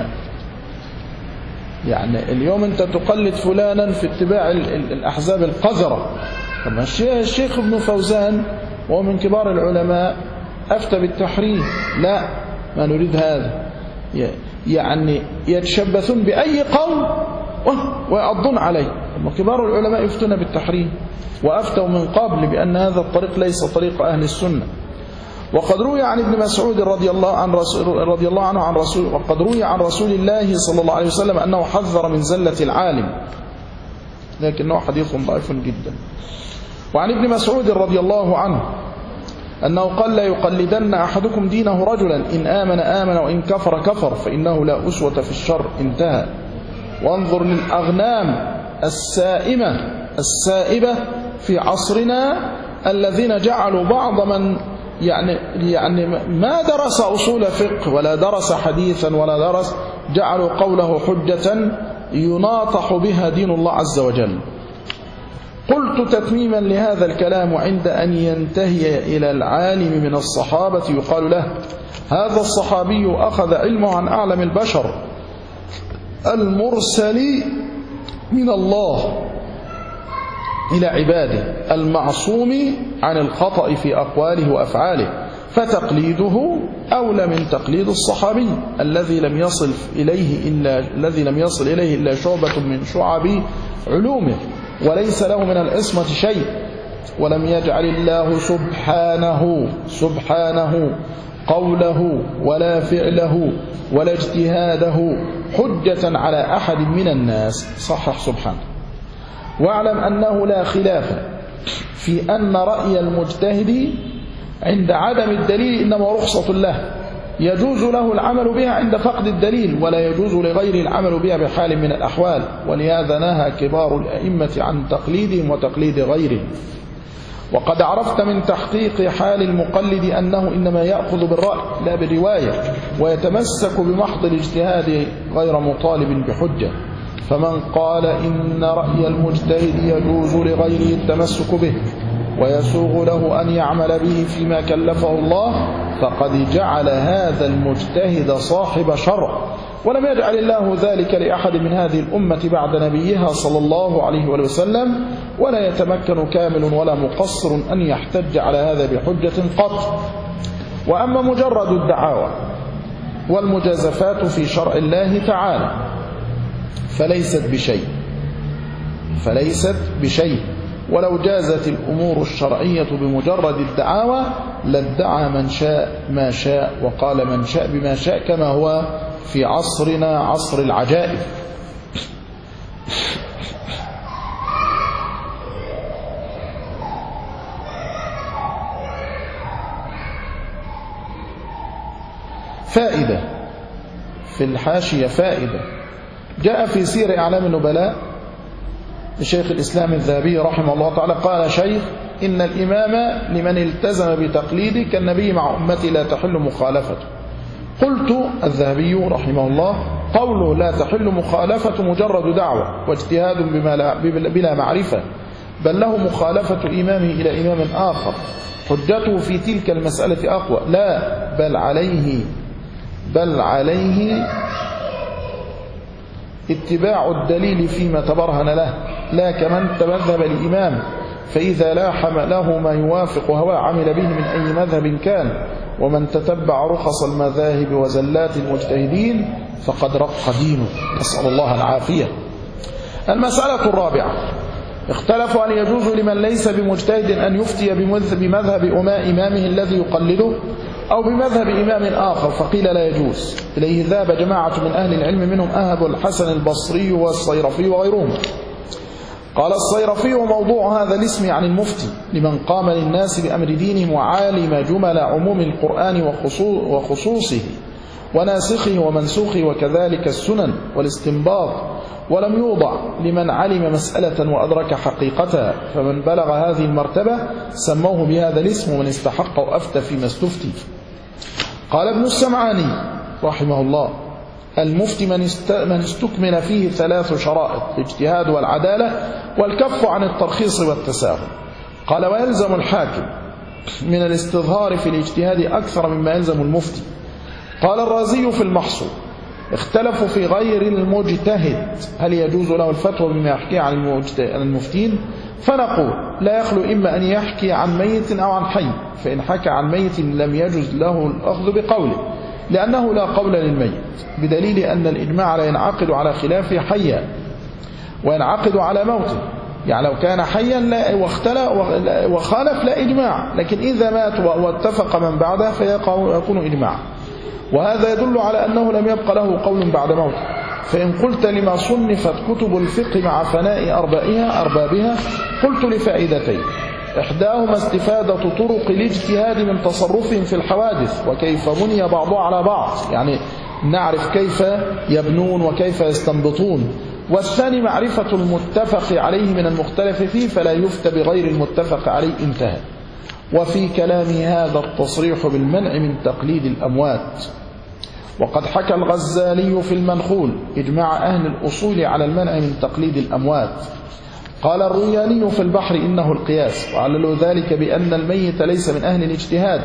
يعني اليوم أنت تقلد فلانا في اتباع الأحزاب القذرة. طبعا الشيخ ابن فوزان وهو من كبار العلماء أفتى بالتحريم. لا، ما نريد هذا. يعني يتشبثون بأي قول ويعضون عليه. كبار العلماء يفتون بالتحريم وأفتوا من قبل بأن هذا الطريق ليس طريق أهل السنة. وقد روي عن ابن مسعود رضي الله عنه عن رسول الله صلى الله عليه وسلم أنه حذر من زلة العالم، لكنه حديث ضعيف جدا. وعن ابن مسعود رضي الله عنه أنه قال: لا يقلدن أحدكم دينه رجلا، إن آمن وإن كفر كفر، فإنه لا أسوة في الشر. انتهى. وانظر للأغنام السائبة في عصرنا الذين جعلوا بعض من يعني ما درس أصول فقه ولا درس حديثا ولا درس، جعلوا قوله حجة يناطح بها دين الله عز وجل. قلت تتميما لهذا الكلام: عند أن ينتهي إلى العالم من الصحابة يقال له: هذا الصحابي أخذ علمه عن أعلم البشر المرسل من الله إلى عباده المعصوم عن الخطأ في أقواله وأفعاله، فتقليده أولى من تقليد الصحابي الذي لم يصل إليه إلا شعبة من شعب علومه وليس له من العصمة شيء. ولم يجعل الله سبحانه قوله ولا فعله ولا اجتهاده حجة على أحد من الناس. صحح سبحانه. واعلم أنه لا خلاف في أن رأي المجتهد عند عدم الدليل إنما رخصة له، يجوز له العمل بها عند فقد الدليل، ولا يجوز لغيره العمل بها بحال من الأحوال. ولهذا نهى كبار الأئمة عن تقليدهم وتقليد غيرهم. وقد عرفت من تحقيق حال المقلد أنه إنما يأخذ بالرأي لا بالرواية، ويتمسك بمحض الاجتهاد غير مطالب بحجة. فمن قال إن رأي المجتهد يجوز لغيره التمسك به ويسوغ له أن يعمل به فيما كلفه الله، فقد جعل هذا المجتهد صاحب شرع، ولم يجعل الله ذلك لأحد من هذه الأمة بعد نبيها صلى الله عليه وسلم، ولا يتمكن كامل ولا مقصر أن يحتج على هذا بحجة قط. وأما مجرد الدعاوى والمجازفات في شرع الله تعالى فليست بشيء. ولو جازت الأمور الشرعية بمجرد الدعاوى لادعى من شاء ما شاء وقال من شاء بما شاء، كما هو في عصرنا عصر العجائب. فائدة في الحاشية، فائدة جاء في سير أعلام النبلاء لشيخ الإسلام الذهبي رحمه الله تعالى قال شيخ: إن الإمام لمن التزم بتقليده كالنبي مع أمتي لا تحل مخالفته. قلت الذهبي رحمه الله: قوله لا تحل مخالفة مجرد دعوة واجتهاد بلا معرفة، بل له مخالفة إمامه إلى إمام آخر حجته في تلك المسألة أقوى. لا، بل عليه اتباع الدليل فيما تبرهن له، لا كمن تمذهب الإمام فإذا لاح له ما يوافق هواه عمل به من أي مذهب كان، ومن تتبع رخص المذاهب وزلات المجتهدين فقد رق دينه، نسأل الله العافية. المسألة الرابعة: اختلفوا هل يجوز لمن ليس بمجتهد أن يفتي بمذهب إمامه الذي يقلده أو بمذهب إمام آخر، فقيل لا يجوز. إليه ذهب جماعة من أهل العلم منهم أبو الحسن البصري والصيرفي وغيرهم. قال الصيرفي: موضوع هذا الاسم عن المفتي لمن قام للناس بأمر دينهم وعالم جمل عموم القرآن وخصوصه وناسخه ومنسوخه وكذلك السنن والاستنباط، ولم يوضع لمن علم مسألة وأدرك حقيقتها، فمن بلغ هذه المرتبة سموه بهذا الاسم، ومن استحق وأفتى فيما استفتي. قال ابن السمعاني رحمه الله: المفتي من استكمل فيه 3 شرائط: الاجتهاد والعدالة والكف عن الترخيص والتساهل. قال: ويلزم الحاكم من الاستظهار في الاجتهاد أكثر مما يلزم المفتي. قال الرازي في المحصول: اختلفوا في غير المجتهد هل يجوز له الفتوى بما يحكي عن المفتين، فنقول: لا يخلو إما أن يحكي عن ميت أو عن حي، فإن حكى عن ميت لم يجوز له الأخذ بقوله لأنه لا قول للميت، بدليل أن الإجماع لا ينعقد على خلافه حيا وينعقد على موته. يعني لو كان حيا وخالف لا إجماع، لكن إذا مات واتفق من بعده فيكون إجماع، وهذا يدل على أنه لم يبق له قول بعد موته. فإن قلت لما صنفت كتب الفقه مع فناء أربابها، قلت لفائدتين: إحداهما استفادة طرق الاجتهاد من تصرفهم في الحوادث وكيف بني بعضها على بعض، يعني نعرف كيف يبنون وكيف يستنبطون، والثاني معرفة المتفق عليه من المختلف فيه فلا يفتى بغير المتفق عليه. انتهى. وفي كلامه هذا التصريح بالمنع من تقليد الأموات. وقد حكى الغزالي في المنخول إجماع أهل الأصول على المنع من تقليد الأموات. قال الروياني في البحر إنه القياس، وعللوا ذلك بأن الميت ليس من أهل الاجتهاد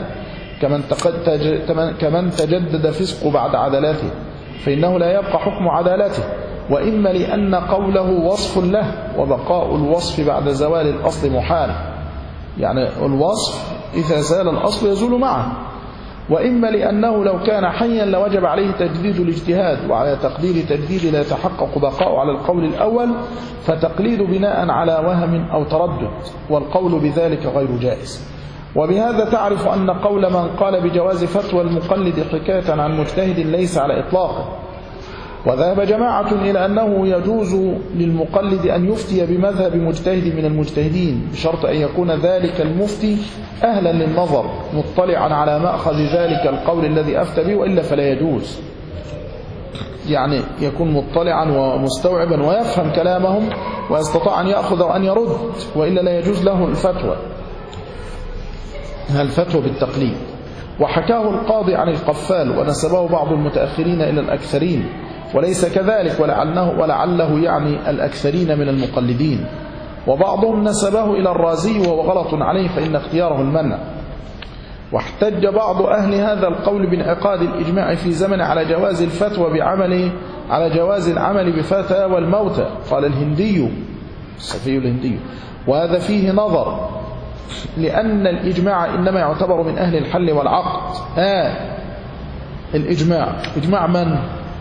كمن تجدد فسق بعد عدالته، فإنه لا يبقى حكم عدالته، وإما لأن قوله وصف له وبقاء الوصف بعد زوال الأصل محال، يعني الوصف إذا زال الأصل يزول معه، وإما لأنه لو كان حيا لوجب عليه تجديد الاجتهاد، وعلى تقدير تجديد لا يتحقق بقاء على القول الأول، فتقليد بناء على وهم أو تردد، والقول بذلك غير جائز. وبهذا تعرف أن قول من قال بجواز فتوى المقلد حكاية عن مجتهد ليس على إطلاقه. وذهب جماعة إلى أنه يجوز للمقلد أن يفتي بمذهب مجتهد من المجتهدين بشرط أن يكون ذلك المفتي أهلا للنظر مطلعا على مأخذ ذلك القول الذي أفتى به، وإلا فلا يجوز. يعني يكون مطلعا ومستوعبا ويفهم كلامهم ويستطيع أن يأخذ وأن يرد، وإلا لا يجوز له الفتوى بالتقليد. وحكاه القاضي عن القفال ونسبه بعض المتأخرين إلى الأكثرين، وليس كذلك، ولعله يعني الأكثرين من المقلدين. وبعضهم نسبه إلى الرازي وهو غلط عليه، فإن اختياره المنع. واحتج بعض أهل هذا القول بانعقاد الإجماع في زمن على جواز الفتوى على جواز العمل بفتاوى الموتى. قال الهندي الصفي الهندي: وهذا فيه نظر، لأن الإجماع إنما يعتبر من أهل الحل والعقد. الإجماع إجماع من؟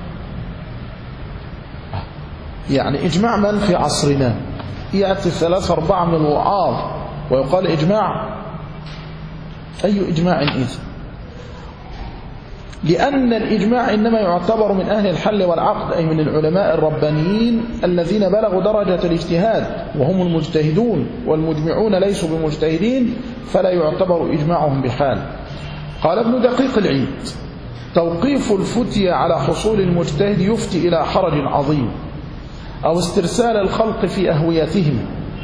يعني إجماع من في عصرنا؟ يأتي 3-4 من الوعاظ ويقال إجماع؟ أي إجماع إذن؟ لأن الإجماع إنما يعتبر من أهل الحل والعقد، أي من العلماء الربانيين الذين بلغوا درجة الاجتهاد وهم المجتهدون، والمجمعون ليسوا بمجتهدين فلا يعتبر إجماعهم بحال. قال ابن دقيق العيد: توقيف الفتية على حصول المجتهد يفتي إلى حرج عظيم، أو استرسال الخلق في أهويتهم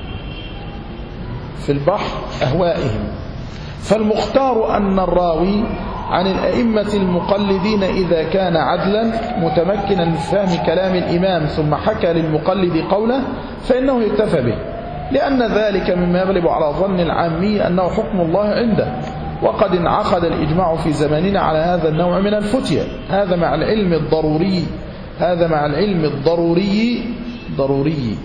في البحر أهوائهم. فالمختار أن الراوي عن الأئمة المقلدين إذا كان عدلا متمكنا من فهم كلام الإمام ثم حكى للمقلد قوله فإنه يكتفى به، لأن ذلك مما يغلب على ظن العامي أنه حكم الله عنده، وقد انعقد الإجماع في زماننا على هذا النوع من الفتية. هذا مع العلم الضروري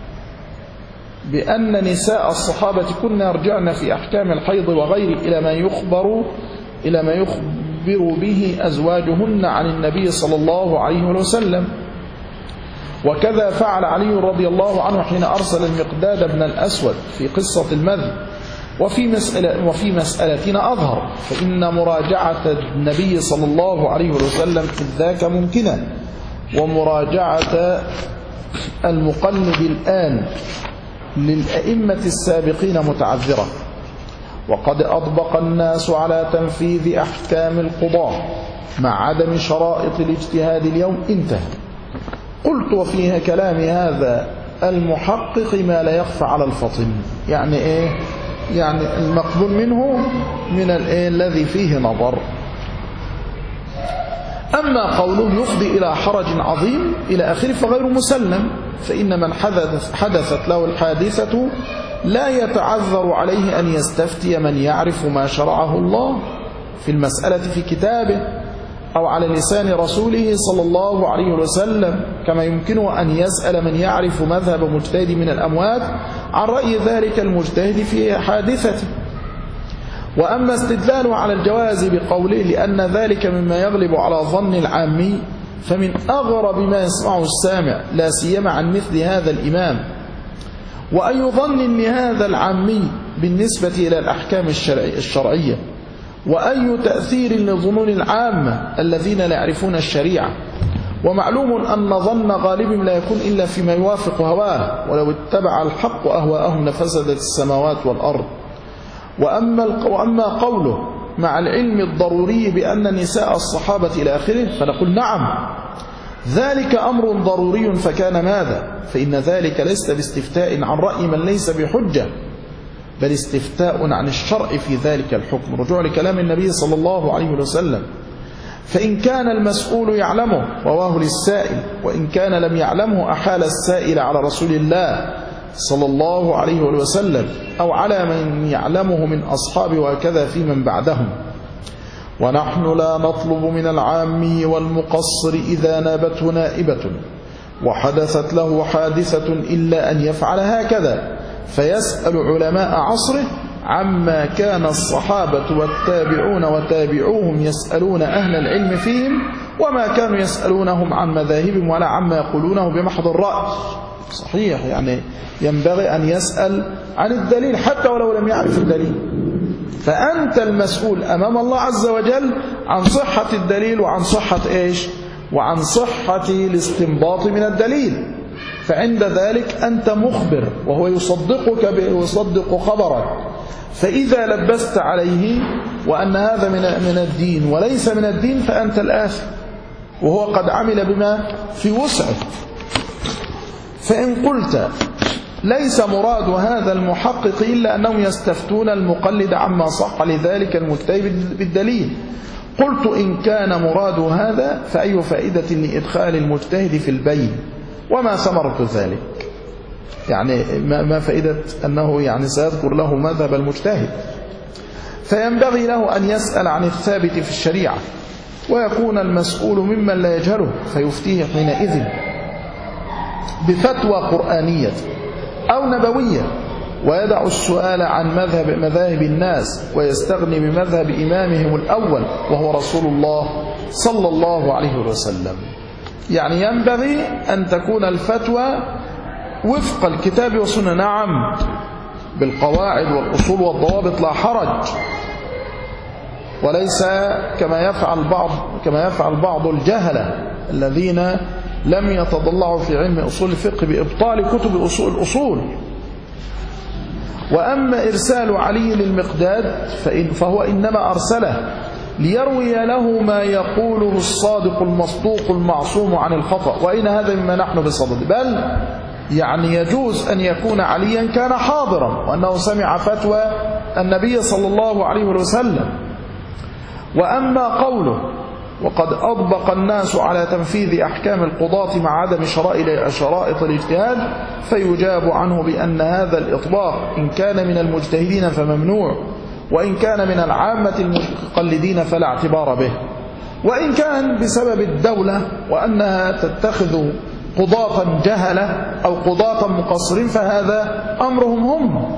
بأن نساء الصحابة كن يرجعن في أحكام الحيض وغيره إلى ما يخبر به أزواجهن عن النبي صلى الله عليه وسلم. وكذا فعل علي رضي الله عنه حين أرسل المقداد بن الأسود في قصة المذي. وفي مسألتنا أظهر، فإن مراجعة النبي صلى الله عليه وسلم في ذاك ممكنة، ومراجعة المقلد الآن للأئمة السابقين متعذرة. وقد أطبق الناس على تنفيذ أحكام القضاة مع عدم شرائط الاجتهاد اليوم انتهى. قلت وفيها كلام هذا المحقق ما لا يخفى على الفطن. يعني إيه؟ يعني المقبول منه من الذي فيه نظر. أما قوله يفضي إلى حرج عظيم إلى آخره فغير مسلم، فإن من حدثت له الحادثة لا يتعذر عليه أن يستفتي من يعرف ما شرعه الله في المسألة في كتابه أو على لسان رسوله صلى الله عليه وسلم، كما يمكنه أن يسأل من يعرف مذهب مجتهد من الأموات عن رأي ذلك المجتهد في حادثته. وأما استدلاله على الجواز بقوله لأن ذلك مما يغلب على ظن العامي فمن أغرب ما يسمعه السامع، لا سيما عن مثل هذا الإمام. وأي ظن لهذا العامي بالنسبة إلى الأحكام الشرعية، وأي تأثير لظنون العامة الذين لا يعرفون الشريعة. ومعلوم أن ظن غالبهم لا يكون إلا فيما يوافق هواه، ولو اتبع الحق أهواءهم لفسدت السماوات والأرض. وأما قوله مع العلم الضروري بأن نساء الصحابة إلى آخره فنقول نعم، ذلك أمر ضروري. فكان ماذا؟ فإن ذلك ليس باستفتاء عن رأي من ليس بحجة، بل استفتاء عن الشرع في ذلك الحكم، رجوع لكلام النبي صلى الله عليه وسلم. فإن كان المسؤول يعلمه رواه للسائل، وإن كان لم يعلمه أحال السائل على رسول الله صلى الله عليه وسلم أو على من يعلمه من أصحابه وكذا في من بعدهم. ونحن لا نطلب من العامي والمقصر إذا نابته نائبة وحدثت له حادثة إلا أن يفعل هكذا، فيسأل علماء عصره عما كان الصحابة والتابعون وتابعوهم يسألون أهل العلم فيهم، وما كانوا يسألونهم عن مذاهبهم ولا عما يقولونه بمحض الرأي. صحيح، يعني ينبغي أن يسأل عن الدليل حتى ولو لم يعرف الدليل. فأنت المسؤول أمام الله عز وجل عن صحة الدليل وعن صحة إيش؟ وعن صحة الاستنباط من الدليل. فعند ذلك أنت مخبر وهو يصدقك ويصدق خبرك. فإذا لبست عليه وأن هذا من الدين وليس من الدين فأنت الآثم، وهو قد عمل بما في وسعه. فإن قلت ليس مراد هذا المحقق إلا أنهم يستفتون المقلد عما صح لذلك المجتهد بالدليل، قلت إن كان مراد هذا فأي فائدة لإدخال المجتهد في البين، وما ثمرة ذلك؟ يعني ما فائدة أنه يعني سيذكر له مذهب المجتهد؟ فينبغي له أن يسأل عن الثابت في الشريعة، ويكون المسؤول ممن لا يجهله فيفتيه حينئذ بفتوى قرآنية أو نبوية، ويدع السؤال عن مذاهب الناس ويستغني بمذهب إمامهم الأول وهو رسول الله صلى الله عليه وسلم. يعني ينبغي أن تكون الفتوى وفق الكتاب والسنة، نعم، بالقواعد والأصول والضوابط لا حرج، وليس كما يفعل بعض الجهلة الذين لم يتضلعوا في علم أصول الفقه بإبطال كتب الأصول. وأما إرسال علي للمقداد فهو إنما أرسله ليروي له ما يقوله الصادق المصدوق المعصوم عن الخطأ. وأين هذا مما نحن بصدد؟ بل يعني يجوز أن يكون عليا كان حاضرا وأنه سمع فتوى النبي صلى الله عليه وسلم. وأما قوله وقد أطبق الناس على تنفيذ أحكام القضاة مع عدم شرائط الاجتهاد، فيجاب عنه بأن هذا الإطباق إن كان من المجتهدين فممنوع، وإن كان من العامة المقلدين فلا اعتبار به. وإن كان بسبب الدولة وأنها تتخذ قضاة جهلة أو قضاة مقصرين فهذا أمرهم هم.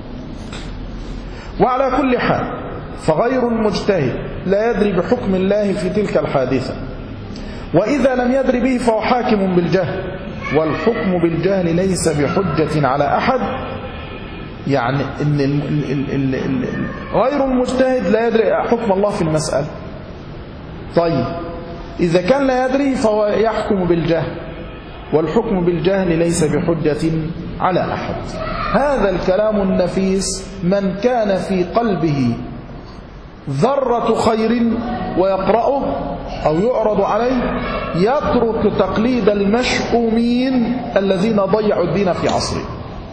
وعلى كل حال فغير المجتهد لا يدري بحكم الله في تلك الحادثة، وإذا لم يدري به فهو حاكم بالجهل، والحكم بالجهل ليس بحجة على أحد. يعني إن غير المجتهد لا يدري حكم الله في المسألة. طيب إذا كان لا يدري فهو يحكم بالجهل، والحكم بالجهل ليس بحجة على أحد. هذا الكلام النفيس من كان في قلبه ذرة خير ويقرأه أو يعرض عليه يترك تقليد المشؤومين الذين ضيعوا الدين في عصره.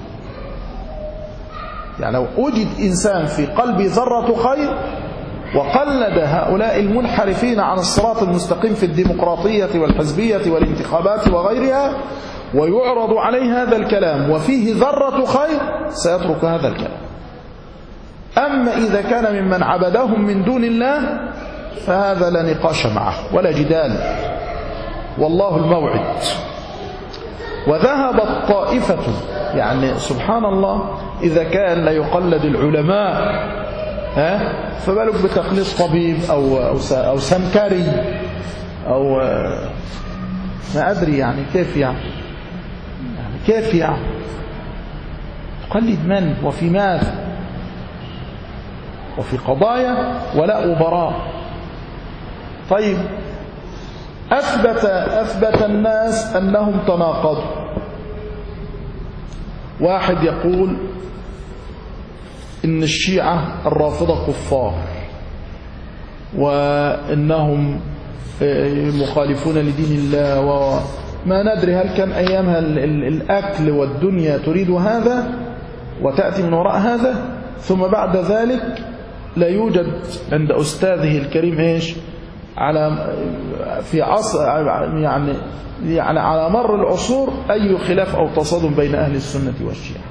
يعني لو وجد إنسان في قلبه ذرة خير وقلد هؤلاء المنحرفين عن الصراط المستقيم في الديمقراطية والحزبية والانتخابات وغيرها ويعرض عليه هذا الكلام وفيه ذرة خير سيترك هذا الكلام. أما إذا كان ممن عبدهم من دون الله فهذا لا نقاش معه ولا جدال، والله الموعد. وذهبت طائفة، يعني سبحان الله، إذا كان لا يقلد العلماء فبالك بتقليد طبيب أو سمكري أو ما أدري يعني كيف كيف تقلد من وفي ماذا وفي قضايا ولا أبراء. طيب أثبت الناس أنهم تناقضوا. واحد يقول إن الشيعة الرافضة كفار وإنهم مخالفون لدين الله، وما ندري هل كان أيامها الأكل والدنيا تريد هذا وتأتي من وراء هذا. ثم بعد ذلك لا يوجد عند أستاذه الكريم في عصر يعني على مر العصور أي خلاف أو تصادم بين أهل السنة والشيعة.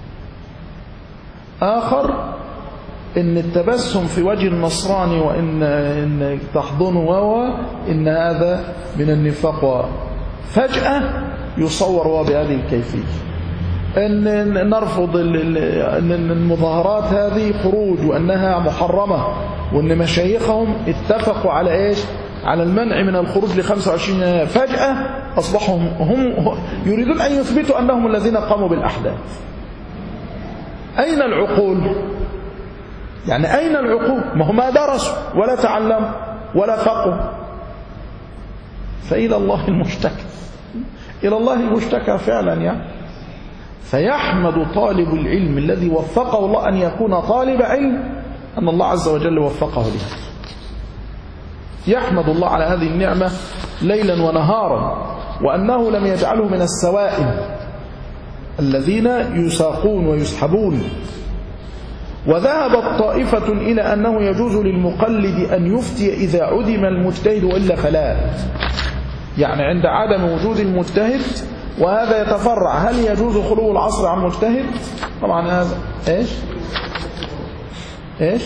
آخر إن التبسم في وجه النصراني وإن تحضنه إن هذا من النفاق، فجأة يصور بهذه الكيفية، أن نرفض أن المظاهرات هذه خروج وأنها محرمة، وأن مشايخهم اتفقوا على على المنع من الخروج ل25 يناير. فجأة أصبحوا هم يريدون أن يثبتوا أنهم الذين قاموا بالأحداث. أين العقول؟ يعني أين العقول؟ ما هم ما درسوا ولا تعلموا ولا فقهوا. فإلى الله المشتكى، إلى الله المشتكى فعلا يعني. فيحمد طالب العلم الذي وفقه الله أن يكون طالب علم أن الله عز وجل وفقه له. يحمد الله على هذه النعمة ليلا ونهارا، وأنه لم يجعله من السوائم الذين يساقون ويسحبون. وذهبت طائفة إلى أنه يجوز للمقلد أن يفتي إذا عدم المجتهد وإلا فلا، يعني عند عدم وجود المجتهد. وهذا يتفرع، هل يجوز خلو العصر عن مجتهد؟ طبعا هذا ايش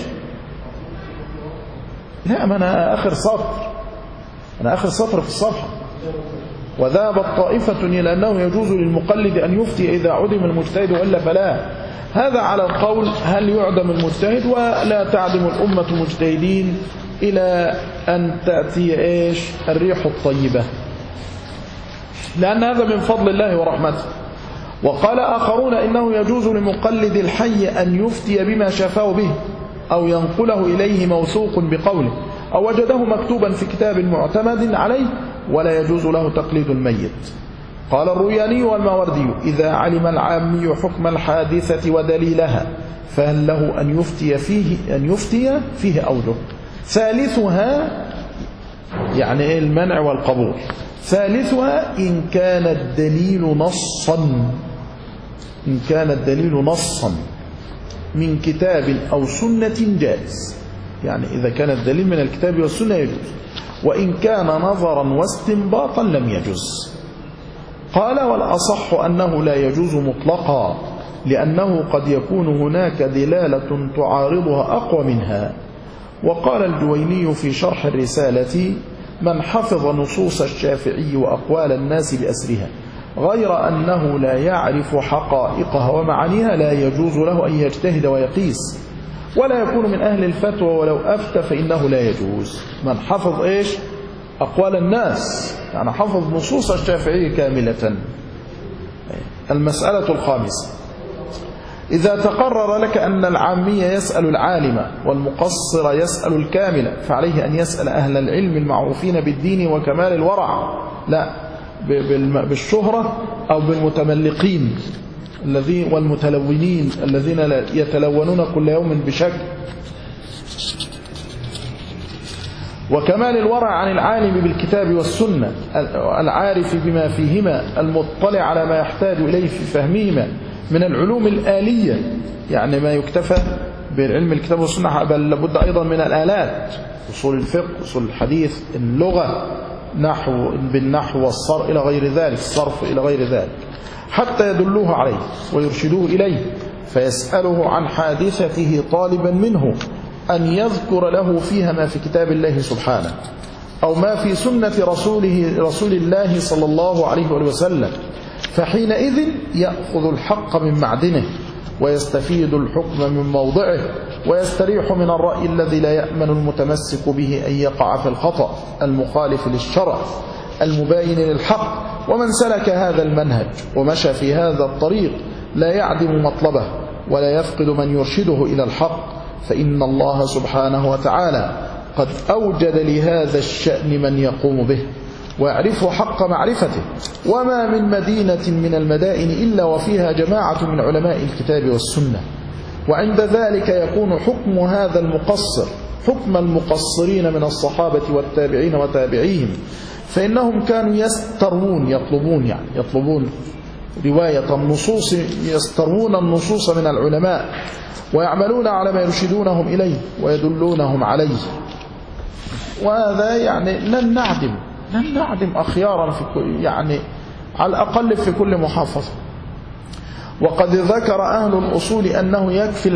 لا، ما انا اخر سطر في الصفحة. وذهبت طائفة إلى أنه يجوز للمقلد أن يفتي إذا عدم المجتهد وإلا فلا. هذا على القول هل يعدم المجتهد، ولا تعدم الأمة مجتهدين إلى أن تأتي الريح الطيبة، لأن هذا من فضل الله ورحمته. وقال آخرون إنه يجوز لمقلد الحي أن يفتي بما شافه به أو ينقله إليه موثوق بقوله أو وجده مكتوبا في كتاب معتمد عليه، ولا يجوز له تقليد الميت. قال الروياني والماوردي إذا علم العامي حكم الحادثة ودليلها فهل له أن يفتي فيه أوجه. ثالثها يعني المنع والقبول. ثالثها إن كان الدليل نصا من كتاب أو سنة جائز، يعني إذا كان الدليل من الكتاب والسنة يجوز، وإن كان نظرا واستنباطا لم يجوز. قال والأصح أنه لا يجوز مطلقا، لأنه قد يكون هناك دلالة تعارضها أقوى منها. وقال الجويني في شرح الرسالة: من حفظ نصوص الشافعي وأقوال الناس بأسرها غير أنه لا يعرف حقائقها ومعانيها لا يجوز له أن يجتهد ويقيس، ولا يكون من أهل الفتوى ولو أفتى فإنه لا يجوز. من حفظ إيش؟ أقوال الناس، يعني حفظ نصوص الشافعي كاملة. المسألة الخامسة: إذا تقرر لك أن العامي يسأل العالم والمقصر يسأل الكامل، فعليه أن يسأل أهل العلم المعروفين بالدين وكمال الورع، لا بالشهرة أو بالمتملقين والمتلونين الذين يتلونون كل يوم بشكل. وكمال الورع عن العالم بالكتاب والسنة العارف بما فيهما المطلع على ما يحتاج إليه في فهمهما من العلوم الآلية، يعني ما يكتفى بالعلم الكتاب والسنة، بل لابد أيضا من الآلات، أصول الفقه، أصول الحديث، اللغة، بالنحو والصرف إلى غير ذلك، الصرف إلى غير ذلك، حتى يدلوه عليه ويرشدوه إليه، فيسأله عن حادثته طالبا منه أن يذكر له فيها ما في كتاب الله سبحانه أو ما في سنة رسول الله صلى الله عليه وسلم، فحينئذ يأخذ الحق من معدنه ويستفيد الحكم من موضعه ويستريح من الرأي الذي لا يأمن المتمسك به أن يقع في الخطأ المخالف للشرع المباين للحق. ومن سلك هذا المنهج ومشى في هذا الطريق لا يعدم مطلبه ولا يفقد من يرشده إلى الحق، فإن الله سبحانه وتعالى قد أوجد لهذا الشأن من يقوم به ويعرفه حق معرفته. وما من مدينة من المدائن إلا وفيها جماعة من علماء الكتاب والسنة، وعند ذلك يكون حكم هذا المقصر حكم المقصرين من الصحابة والتابعين وتابعيهم، فإنهم كانوا يطلبون رواية النصوص، يستروون النصوص من العلماء ويعملون على ما يرشدونهم إليه ويدلونهم عليه. وهذا يعني لن نعدم أخيارا في يعني على الأقل في كل محافظة. وقد ذكر أهل الأصول أنه يكفي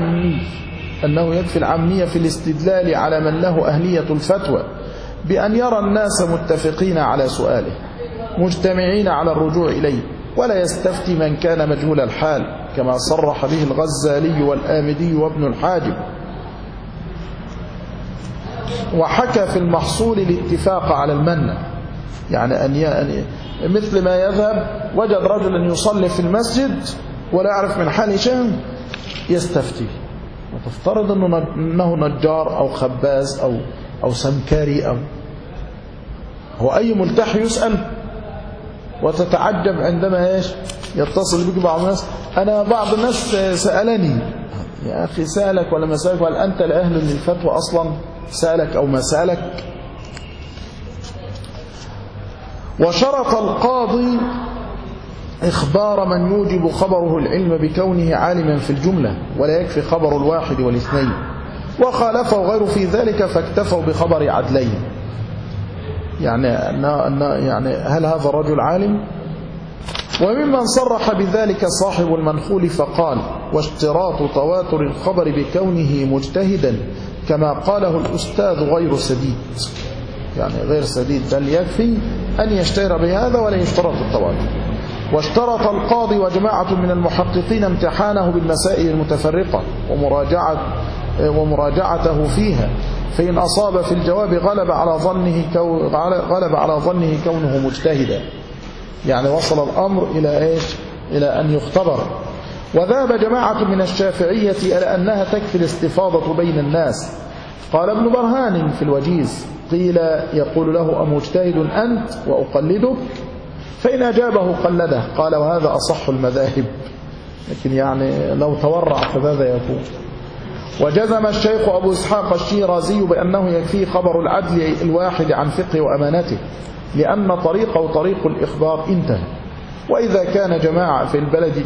العامية في الاستدلال على من له أهلية الفتوى بأن يرى الناس متفقين على سؤاله مجتمعين على الرجوع إليه، ولا يستفتي من كان مجهول الحال، كما صرح به الغزالي والآمدي وابن الحاجب. وحكى في المحصول الاتفاق على المنع، يعني أن مثل ما يذهب وجد رجلا يصلي في المسجد ولا يعرف من حال شيء يستفتي، وتفترض أنه نجار أو خباز أو سمكاري هو أي ملتحي يسأل. وتتعجب عندما يتصل بك بعض الناس، أنا بعض الناس سألني، يا أخي سألك ولا ما سألك، وهل أنت لأهل للفتوى أصلا؟ سألك أو ما سألك. وشرط القاضي إخبار من يوجب خبره العلم بكونه عالما في الجملة، ولا يكفي خبر الواحد والاثنين، وخالفه غيره في ذلك فاكتفوا بخبر عدلين. يعني هل هذا الرجل عالم؟ وممن صرح بذلك صاحب المنخول فقال: واشتراط تواتر الخبر بكونه مجتهدا كما قاله الأستاذ غير سديد، يعني غير سديد، بل يكفي أن يشتهر بهذا ولا يشترط التواتر. واشترط القاضي وجماعة من المحققين امتحانه بالمسائل المتفرقة ومراجعته فيها، فإن أصاب في الجواب غلب على ظنه كونه مجتهدا، يعني وصل الأمر إلى أن يختبر. وذهب جماعة من الشافعية إلى أنها تكفي الاستفاضة بين الناس. قال ابن برهان في الوجيز: قيل يقول له: أمجتهد أنت وأقلدك؟ فإن أجابه قلده. قال: وهذا أصح المذاهب، لكن يعني لو تورع فماذا يكون؟ وجزم الشيخ أبو إسحاق الشيرازي بأنه يكفي خبر العدل الواحد عن فقه وأمانته، لأن طريقه طريق الإخبار انتهى. وإذا كان في البلد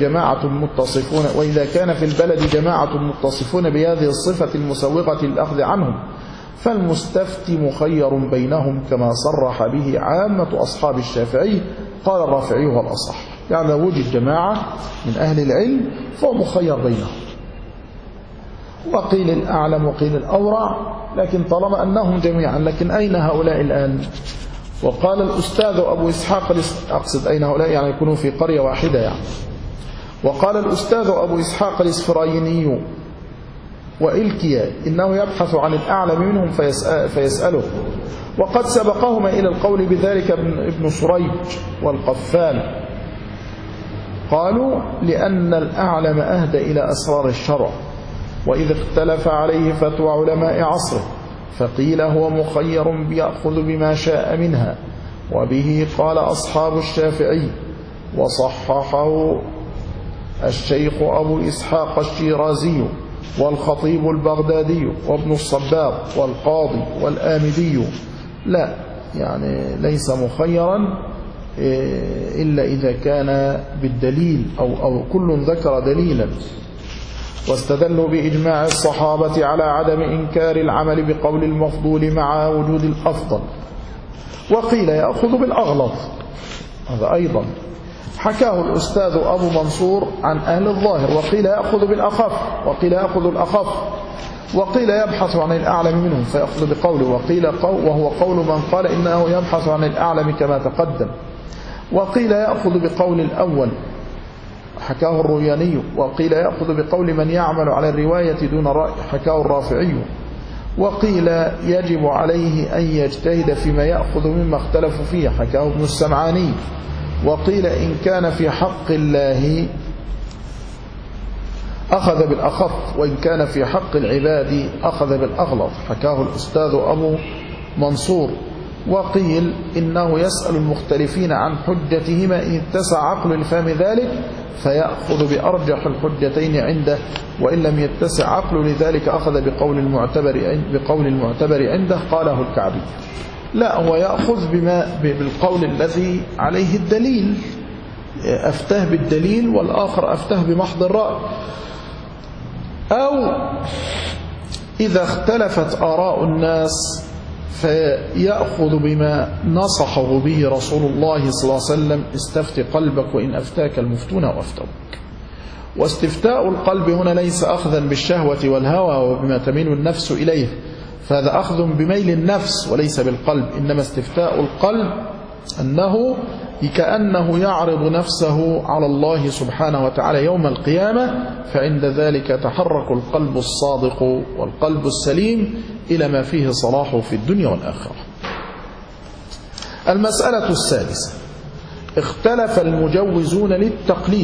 جماعة متصفون بهذه الصفة المسوغة للأخذ عنهم، فالمستفتي مخير بينهم كما صرح به عامة أصحاب الشافعي. قال الرافعي هو الأصح، يعني وجد جماعة من أهل العلم فهو مخير بينهم، وقيل الأعلم وقيل الأورع، لكن طالما أنهم جميعا، لكن أين هؤلاء الآن؟ وقال الأستاذ أبو إسحاق، أقصد أين هؤلاء يعني يكونوا في قرية واحدة يعني. وقال الأستاذ أبو إسحاق الإسفرايني وإلكيا إنه يبحث عن الأعلم منهم فيسأله، وقد سبقهما إلى القول بذلك ابن سريج والقفال، قالوا لأن الأعلم أهدى إلى أسرار الشرع، وإذا اختلف عليه فتوى علماء عصره فقيل هو مخير بيأخذ بما شاء منها، وبه قال أصحاب الشافعي، وصححه الشيخ أبو إسحاق الشيرازي والخطيب البغدادي وابن الصباغ والقاضي والآمدي. لا، يعني ليس مخيرا إلا إذا كان بالدليل أو كل ذكر دليلا. واستدلوا بإجماع الصحابة على عدم إنكار العمل بقول المفضول مع وجود الأفضل، وقيل يأخذ بالأغلظ، هذا أيضا حكاه الأستاذ أبو منصور عن أهل الظاهر، وقيل يأخذ بالأخف، وقيل يأخذ الأخف، وقيل يبحث عن الأعلم منهم فيأخذ بقوله، وقيل وهو قول من قال إنه يبحث عن الأعلم كما تقدم، وقيل يأخذ بقول الأول حكاه الروياني، وقيل يأخذ بقول من يعمل على الرواية دون رأي حكاه الرافعي، وقيل يجب عليه أن يجتهد فيما يأخذ مما اختلفوا فيه حكاه ابن السمعاني، وقيل إن كان في حق الله أخذ بالأخف، وإن كان في حق العباد أخذ بالأغلظ حكاه الأستاذ أبو منصور، وقيل إنه يسأل المختلفين عن حجتهما إن اتسع عقل لفهم ذلك فيأخذ بأرجح الحجتين عنده، وإن لم يتسع عقل لذلك أخذ بقول المعتبر عنده. قاله الكعبي. لا، هو يأخذ بالقول الذي عليه الدليل، أفتاه بالدليل والآخر أفتاه بمحض الرأي. أو إذا اختلفت آراء الناس فيأخذ بما نصحه به رسول الله صلى الله عليه وسلم: استفت قلبك وإن أفتاك المفتون وأفتوك. واستفتاء القلب هنا ليس أخذا بالشهوة والهوى وبما تميل النفس إليه، فهذا أخذ بميل النفس وليس بالقلب، إنما استفتاء القلب أنه كأنه يعرض نفسه على الله سبحانه وتعالى يوم القيامة، فعند ذلك يتحرك القلب الصادق والقلب السليم إلى ما فيه صلاحه في الدنيا والآخرة. المسألة السادسة: اختلف المجوزون للتقليد.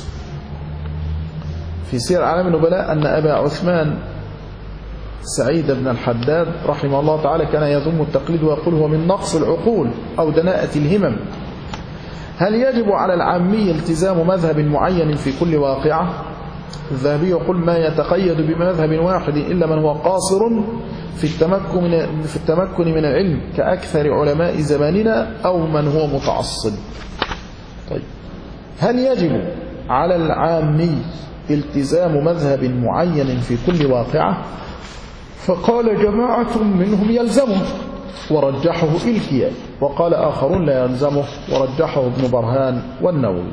في سير أعلام النبلاء أن أبا عثمان سعيد بن الحداد رحمه الله تعالى كان يذم التقليد ويقول هو من نقص العقول أو دناءة الهمم. هل يجب على العامي التزام مذهب معين في كل واقعة؟ الذهبي يقول: ما يتقيد بمذهب واحد إلا من هو قاصر في التمكن من العلم كأكثر علماء زماننا أو من هو متعصب. طيب، هل يجب على العامي التزام مذهب معين في كل واقعة؟ فقال جماعة منهم يلزمه ورجحه إلكيا، وقال آخرون لا يلزمه ورجحه ابن برهان والنووي.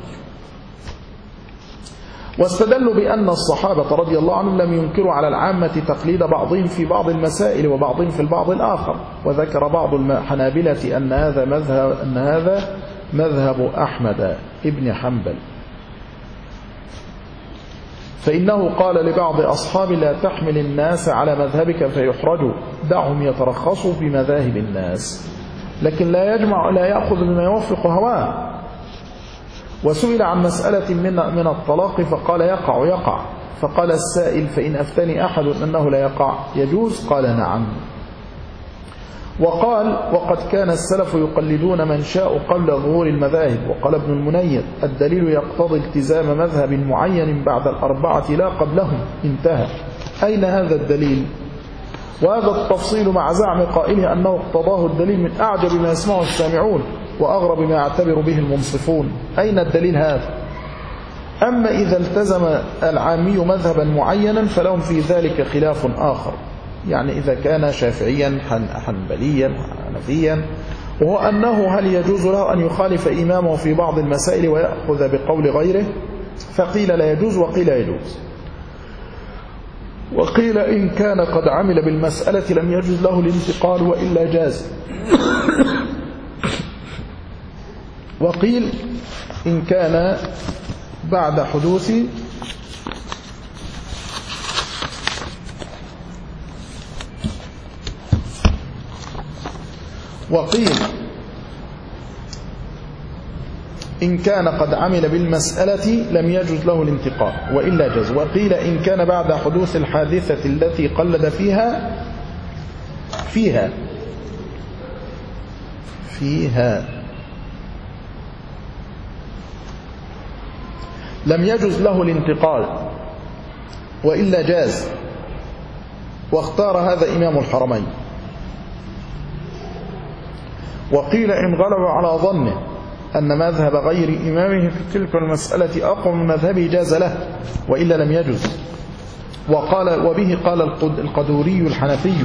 واستدلوا بأن الصحابة رضي الله عنهم لم ينكروا على العامة تقليد بعضهم في بعض المسائل وبعضهم في البعض الآخر. وذكر بعض الحنابلة أن هذا مذهب أحمد ابن حنبل، فإنه قال لبعض أصحابه: لا تحمل الناس على مذهبك فيحرجوا، دعهم يترخصوا في مذاهب الناس، لكن لا يأخذ بما يوافق هواه. وسئل عن مسألة من الطلاق فقال: يقع. فقال السائل: فإن أفتني أحد أنه لا يقع يجوز؟ قال: نعم. وقال: وقد كان السلف يقلدون من شاء قبل ظهور المذاهب. وقال ابن المنير: الدليل يقتضي التزام مذهب معين بعد الأربعة لا قبلهم. انتهى. أين هذا الدليل؟ وهذا التفصيل مع زعم قائله أنه اقتضاه الدليل من أعجب ما يسمعه السامعون وأغرب ما يعتبر به المنصفون. أين الدليل هذا؟ أما إذا التزم العامي مذهبا معينا فلهم في ذلك خلاف آخر، يعني إذا كان شافعيا حنبليا حنفيا، وهو أنه هل يجوز له أن يخالف إمامه في بعض المسائل ويأخذ بقول غيره؟ فقيل لا يجوز وقيل يجوز. وقيل إن كان قد عمل بالمسألة لم يجوز له الانتقال وإلا جاز. وقيل إن كان بعد حدوث إن كان قد عمل بالمسألة لم يجوز له الانتقال وإلا جاز. وقيل إن كان بعد حدوث الحادثة التي قلد فيها لم يجوز له الانتقال وإلا جاز، واختار هذا إمام الحرمين. وقيل إن غلب على ظنه أن مذهب غير إمامه في تلك المسألة أقوى من مذهبه جاز له وإلا لم يجوز. وبه قال القدوري الحنفي،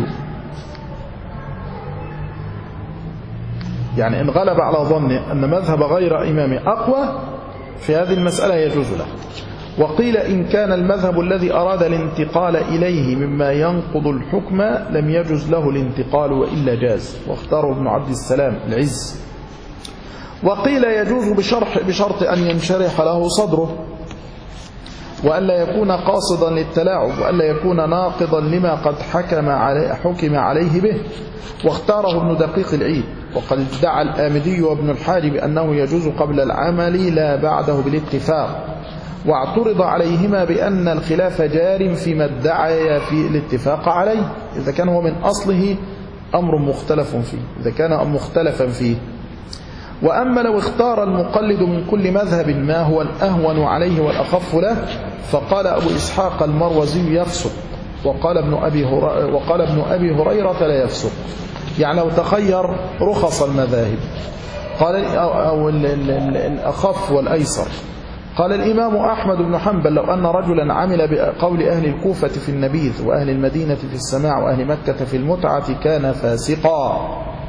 يعني إن غلب على ظنه أن مذهب غير إمامه أقوى في هذه المسألة يجوز له. وقيل إن كان المذهب الذي أراد الانتقال إليه مما ينقض الحكم لم يجوز له الانتقال وإلا جاز، واختاره ابن عبد السلام العز. وقيل يجوز بشرط أن ينشرح له صدره، وألا يكون قاصدا للتلاعب، وألا يكون ناقضا لما قد حكم عليه به، واختاره ابن دقيق العيد. وقد ادعى الآمدي وابن الحاج بأنه يجوز قبل العمل لا بعده بالاتفاق، واعترض عليهما بأن الخلاف جار فيما ادعى في الاتفاق عليه إذا كان هو من أصله أمر مختلف فيه، إذا كان مختلفا فيه. وأما لو اختار المقلد من كل مذهب ما هو الأهون عليه والأخف له فقال أبو إسحاق المروزي يفسق، وقال ابن أبي هريرة لا يفسق، يعني لو تخير رخص المذاهب قال أو الأخف والأيسر. قال الإمام أحمد بن حنبل لو أن رجلا عمل بقول أهل الكوفة في النبيذ وأهل المدينة في السماع وأهل مكة في المتعة كان فاسقا.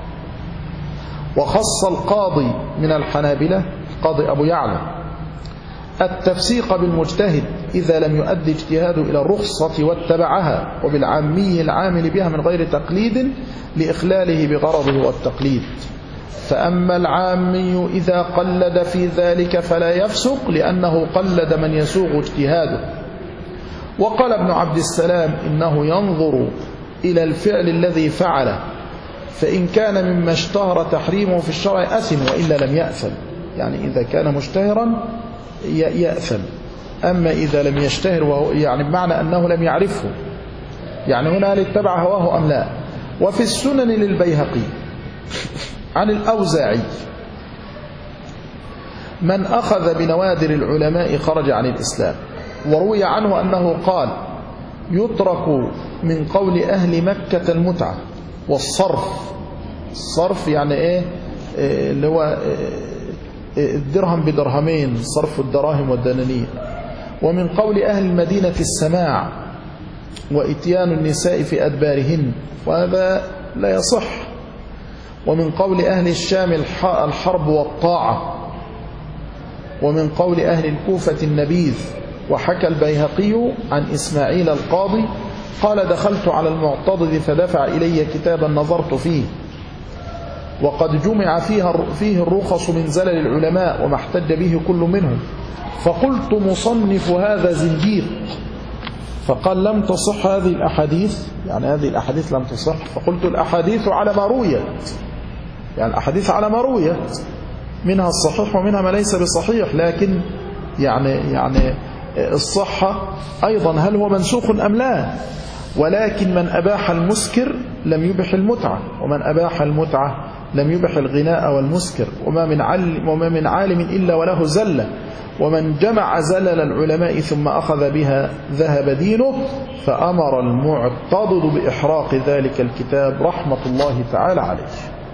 وخص القاضي من الحنابلة القاضي أبو يعلى التفسيق بالمجتهد إذا لم يؤدي اجتهاده إلى الرخصة واتبعها، وبالعامي العامل بها من غير تقليد لإخلاله بغرضه والتقليد. فأما العامي إذا قلد في ذلك فلا يفسق لأنه قلد من يسوغ اجتهاده. وقال ابن عبد السلام إنه ينظر إلى الفعل الذي فعله، فإن كان مما اشتهر تحريمه في الشرع أثم وإلا لم يأثم، يعني إذا كان مشتهرا يأثم. أما إذا لم يشتهر وهو يعني بمعنى أنه لم يعرفه، يعني هنا هل اتبع هواه أم لا. وفي السنن للبيهقي عن الأوزاعي من أخذ بنوادر العلماء خرج عن الإسلام. وروي عنه أنه قال يترك من قول أهل مكة المتعة والصرف. الصرف يعني إيه؟ اللي هو الدرهم بدرهمين، صرف الدراهم والدنانير. ومن قول أهل المدينة السماع وإتيان النساء في أدبارهن، وهذا لا يصح. ومن قول أهل الشام الحرب والطاعة. ومن قول أهل الكوفة النبيذ. وحكى البيهقي عن إسماعيل القاضي قال دخلت على المعتضد فدفع إلي كتابا نظرت فيه وقد جمع فيه الرخص من زلل العلماء وما احتج به كل منهم، فقلت مصنف هذا زنديق. فقال لم تصح هذه الأحاديث، يعني هذه الأحاديث لم تصح. فقلت الأحاديث على ما رويت، يعني الأحاديث على ما رويت، منها الصحيح ومنها ما ليس بصحيح، لكن يعني الصحة أيضا هل هو منسوخ أم لا. ولكن من أباح المسكر لم يبح المتعة، ومن أباح المتعة لم يبح الغناء والمسكر، وما من عالم إلا وله زلة، ومن جمع زلل العلماء ثم أخذ بها ذهب دينه. فأمر المعتضد بإحراق ذلك الكتاب رحمة الله تعالى عليه.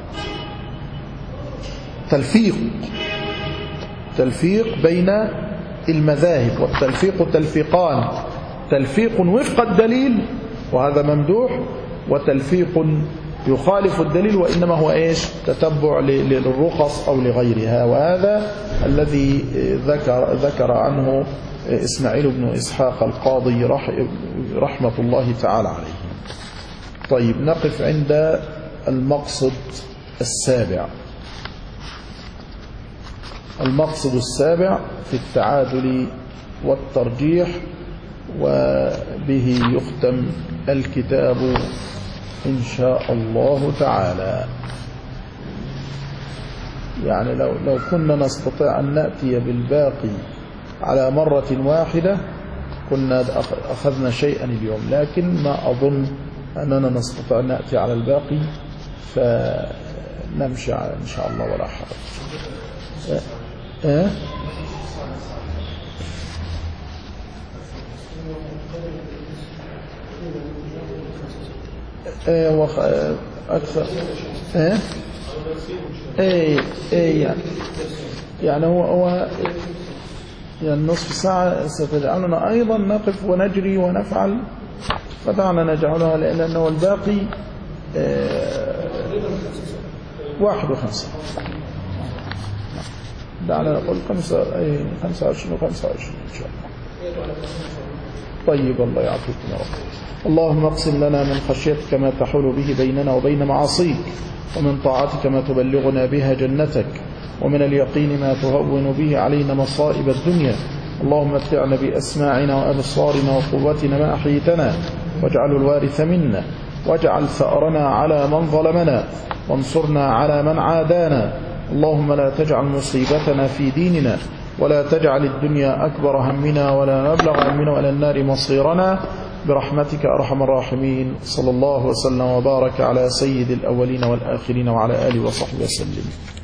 تلفيق بين المذاهب، والتلفيق تلفيقان: تلفيق وفق الدليل وهذا ممدوح، وتلفيق يخالف الدليل وإنما هو تتبع للرخص أو لغيرها، وهذا الذي ذكر عنه إسماعيل بن إسحاق القاضي رحمة الله تعالى عليه. طيب، نقف عند المقصد السابع. المقصد السابع في التعادل والترجيح، وبه يختم الكتاب إن شاء الله تعالى. يعني لو كنا نستطيع أن نأتي بالباقي على مرة واحدة كنا أخذنا شيئا اليوم، لكن ما أظن أننا نستطيع أن نأتي على الباقي، فنمشي إن شاء الله ولا حرج. أكثر يعني هو يعني نصف ساعة ستجعلنا أيضا نقف ونجري ونفعل، فدعنا نجعلها لأنه الباقي 51. دعنا نقول 25 و25 إن شاء الله. طيب، الله يعافيكم يا رب. اللهم اقسم لنا من خشيتك ما تحول به بيننا وبين معاصيك، ومن طاعتك ما تبلغنا بها جنتك، ومن اليقين ما تهون به علينا مصائب الدنيا. اللهم متعنا بأسماعنا وأبصارنا وقوتنا ما أحييتنا، واجعل الوارث منا، واجعل ثأرنا على من ظلمنا، وانصرنا على من عادانا. اللهم لا تجعل مصيبتنا في ديننا، ولا تجعل الدنيا أكبر همنا، ولا مبلغ علمنا، ولا النار مصيرنا، برحمتك أرحم الراحمين. صلى الله وسلم وبارك على سيد الأولين والآخرين وعلى آله وصحبه وسلم.